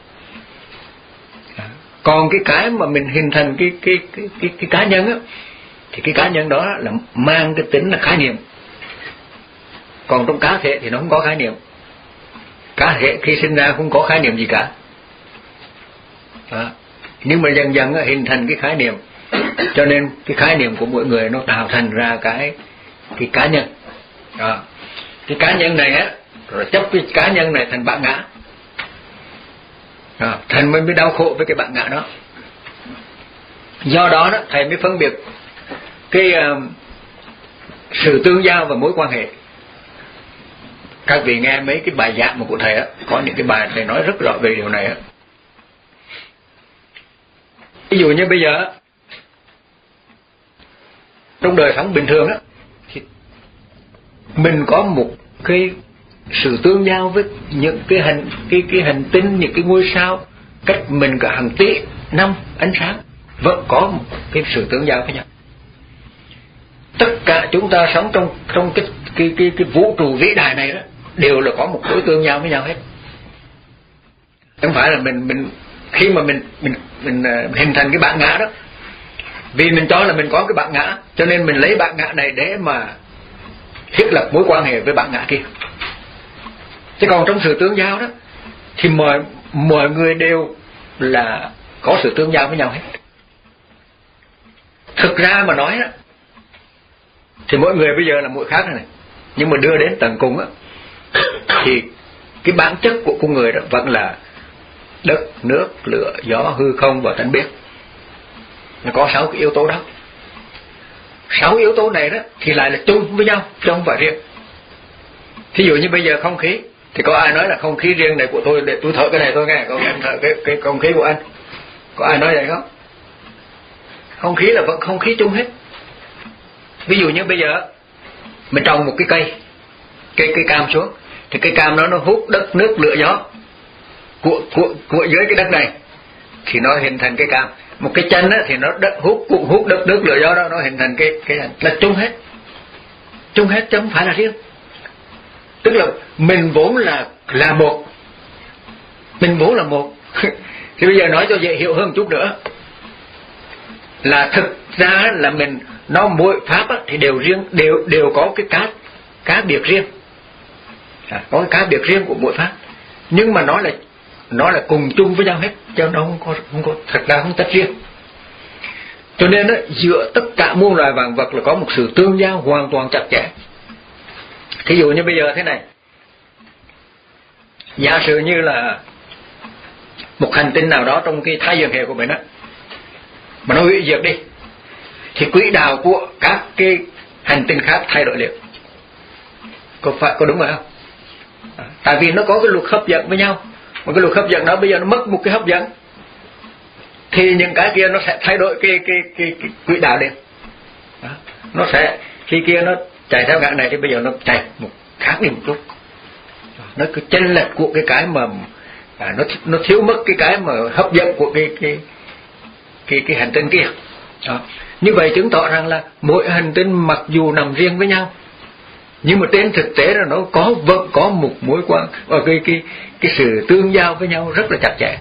Còn cái cái mà mình hình thành cái cái cái cái, cái cá nhân á, thì cái cá nhân đó là mang cái tính là khái niệm. Còn trong cá thể thì nó không có khái niệm. Cá thể khi sinh ra không có khái niệm gì cả. Đó. Nhưng mà dần dần hình thành cái khái niệm, cho nên cái khái niệm của mỗi người nó tạo thành ra cái cái cá nhân. Đó. Cái cá nhân này á, rồi chấp cái cá nhân này thành bản ngã. Đó. Thành mới mới đau khổ với cái bản ngã đó. Do đó, đó thầy mới phân biệt cái uh, sự tương giao và mối quan hệ. Các vị nghe mấy cái bài giảng của thầy á, có những cái bài thầy nói rất rõ về điều này á. Ví dụ như bây giờ trong đời sống bình thường á, thì mình có một cái sự tương giao với những cái hành cái cái hành tinh, những cái ngôi sao cách mình cả hàng tỷ năm ánh sáng, vẫn có một cái sự tương giao với nhau. Tất cả chúng ta sống trong trong cái cái cái cái vũ trụ vĩ đại này đó đều là có một đối tương nhau với nhau hết. Không phải là mình mình khi mà mình mình mình hình thành cái bản ngã đó, vì mình cho là mình có cái bản ngã, cho nên mình lấy bản ngã này để mà thiết lập mối quan hệ với bản ngã kia. Chứ còn trong sự tương giao đó thì mọi mọi người đều là có sự tương giao với nhau hết. thực ra mà nói á, thì mỗi người bây giờ là mỗi khác này, nhưng mà đưa đến tận cùng á, thì cái bản chất của con người đó vẫn là đất, nước, lửa, gió, hư không và tánh biết. Nó có sáu cái yếu tố đó. Sáu yếu tố này đó thì lại là chung với nhau, chứ không phải riêng. Thí dụ như bây giờ không khí, thì có ai nói là không khí riêng này của tôi, để tôi thở cái này tôi nghe, còn em thở cái, cái không khí của anh? Có ai nói vậy không? Không khí là vẫn không khí chung hết. Ví dụ như bây giờ mình trồng một cái cây, cây cây cam xuống, thì cây cam nó nó hút đất, nước, lửa, gió của của của dưới cái đất này, thì nó hình thành cây cam. Một cái chân á, thì nó đất hút cũng hút đất, nước, lửa, gió đó, nó hình thành cái cái là chung hết, chung hết chứ không phải là riêng. Tức là mình vốn là là một, mình vốn là một. Thì bây giờ nói cho dễ hiểu hơn một chút nữa, là thực ra là mình nó mỗi pháp á, thì đều riêng, đều đều có cái cá cá biệt riêng, à, có cái cá biệt riêng của mỗi pháp, nhưng mà nó là nó là cùng chung với nhau hết, chứ nó không có không có thật ra không tách riêng. Cho nên đó, giữa tất cả muôn loài vạn vật là có một sự tương giao hoàn toàn chặt chẽ. Thí dụ như bây giờ thế này, giả sử như là một hành tinh nào đó trong cái thái dương hệ của mình á, mà nó hủy diệt đi, thì quỹ đạo của các cái hành tinh khác thay đổi liền. Có phải có đúng rồi không? À, tại vì nó có cái luật hấp dẫn với nhau, mà cái luật hấp dẫn đó bây giờ nó mất một cái hấp dẫn, thì những cái kia nó sẽ thay đổi cái cái cái, cái quỹ đạo liền. Đó. Nó sẽ khi kia nó chạy theo ngã này thì bây giờ nó chạy một khác đi một chút. Nó cứ chênh lệch của cái cái mà à, nó nó thiếu mất cái cái mà hấp dẫn của cái cái cái cái hành tinh kia. Đó. Như vậy chứng tỏ rằng là mỗi hành tinh mặc dù nằm riêng với nhau, nhưng mà trên thực tế là nó có vẫn có một mối quan và cái cái cái sự tương giao với nhau rất là chặt chẽ.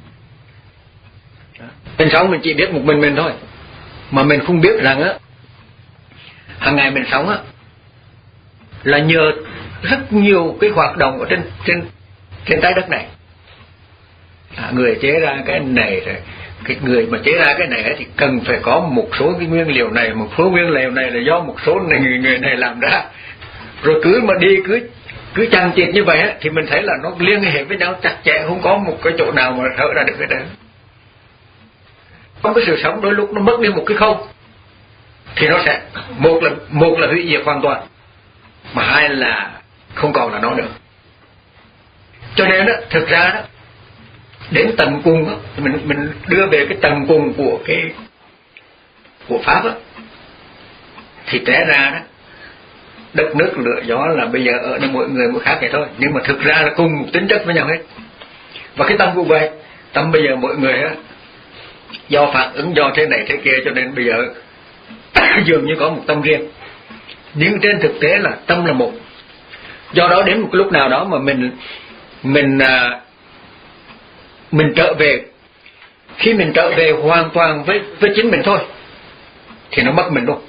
Đó. Mình sống mình chỉ biết một mình mình thôi, mà mình không biết rằng á, hàng ngày mình sống á là nhờ rất nhiều cái hoạt động ở trên trên trên trái đất này. À, người chế ra cái này rồi, cái người mà chế ra cái này thì cần phải có một số cái nguyên liệu này, một số nguyên liệu này là do một số này, người, người này làm ra. Rồi cứ mà đi cứ cứ chằng chịt như vậy á, thì mình thấy là nó liên hệ với nhau chặt chẽ, không có một cái chỗ nào mà thở ra được cái đó. Không có sự sống đôi lúc nó mất đi một cái không, thì nó sẽ một là một là hủy diệt hoàn toàn, mà hai là không còn là nó nữa. Cho nên đó, thực ra đó, đến tận cùng đó, mình mình đưa về cái tận cùng của cái của pháp đó, thì té ra đó, đất nước lửa gió là bây giờ ở nơi mỗi người mỗi khác vậy thôi, nhưng mà thực ra là cùng một tính chất với nhau hết. Và cái tâm cũng vậy, tâm bây giờ mỗi người á, do phản ứng do thế này thế kia, cho nên bây giờ dường như có một tâm riêng, nhưng trên thực tế là tâm là một. Do đó đến một lúc nào đó mà mình mình à, mình trở về, khi mình trở về hoàn toàn với với chính mình thôi, thì nó mất mình luôn,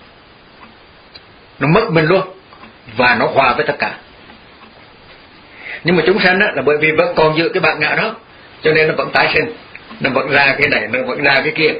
nó mất mình luôn và nó hòa với tất cả. Nhưng mà chúng sanh á, là bởi vì vẫn còn giữ cái bản ngã đó, cho nên nó vẫn tái sinh, nó vẫn ra cái này, nó vẫn ra cái kia.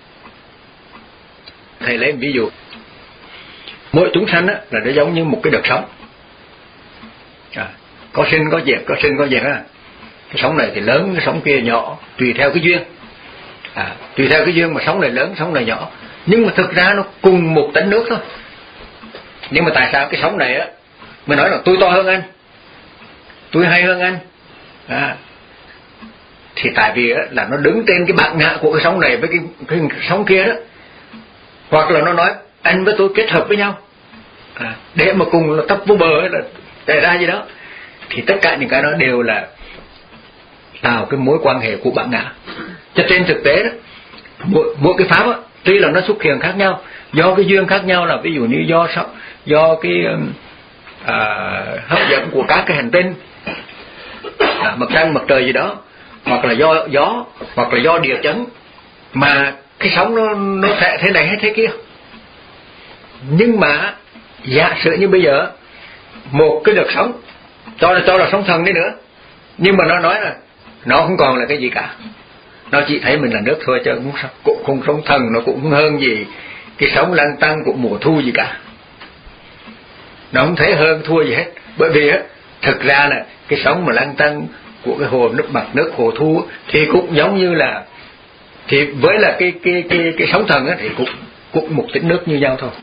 Thầy lấy một ví dụ, mỗi chúng sanh á, là nó giống như một cái đợt sóng, à, có sinh có diệt, có sinh có diệt á. Cái sóng này thì lớn, cái sóng kia nhỏ, tùy theo cái duyên, à, tùy theo cái duyên mà sóng này lớn, sóng này nhỏ, nhưng mà thực ra nó cùng một tánh nước thôi. Nhưng mà tại sao cái sóng này á, mình nói là tôi to hơn anh, tôi hay hơn anh, à, thì tại vì á, là nó đứng trên cái bản ngã của cái sóng này với cái, cái sóng kia đó, hoặc là nó nói anh với tôi kết hợp với nhau, à, để mà cùng là tấp vô bờ hay là xảy ra gì đó, thì tất cả những cái đó đều là tạo cái mối quan hệ của bản ngã. Cho trên thực tế đó, mỗi, mỗi cái pháp đó, tuy là nó xuất hiện khác nhau, do cái duyên khác nhau, là ví dụ như do do cái à, hấp dẫn của các cái hành tinh, à, mặt trăng, mặt trời gì đó, hoặc là do gió, hoặc là do địa chấn, mà cái sóng nó nó sẽ thế này hay thế kia. Nhưng mà giả sử như bây giờ một cái đợt sóng, cho là cho là sóng thần đi nữa, nhưng mà nó nói là nó không còn là cái gì cả, nó chỉ thấy mình là nước thôi, chứ cũng cũng không sống thần, nó cũng không hơn gì cái sống lăng tăng của mùa thu gì cả. Nó không thấy hơn thua gì hết, bởi vì á thực ra là cái sống mà lăng tăng của cái hồ nước mặt nước hồ thu thì cũng giống như là, thì với là cái cái cái cái sóng thần á thì cũng cũng một tính nước như nhau thôi.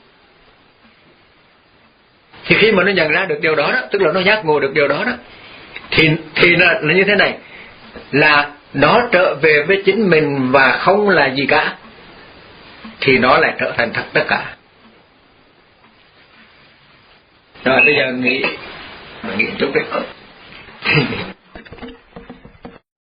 Thì khi mà nó nhận ra được điều đó đó, tức là nó giác ngộ được điều đó đó, thì thì là, là như thế này, là nó trở về với chính mình và không là gì cả, thì nó lại trở thành thật tất cả. Rồi bây giờ nghĩ nghĩ chút đấy.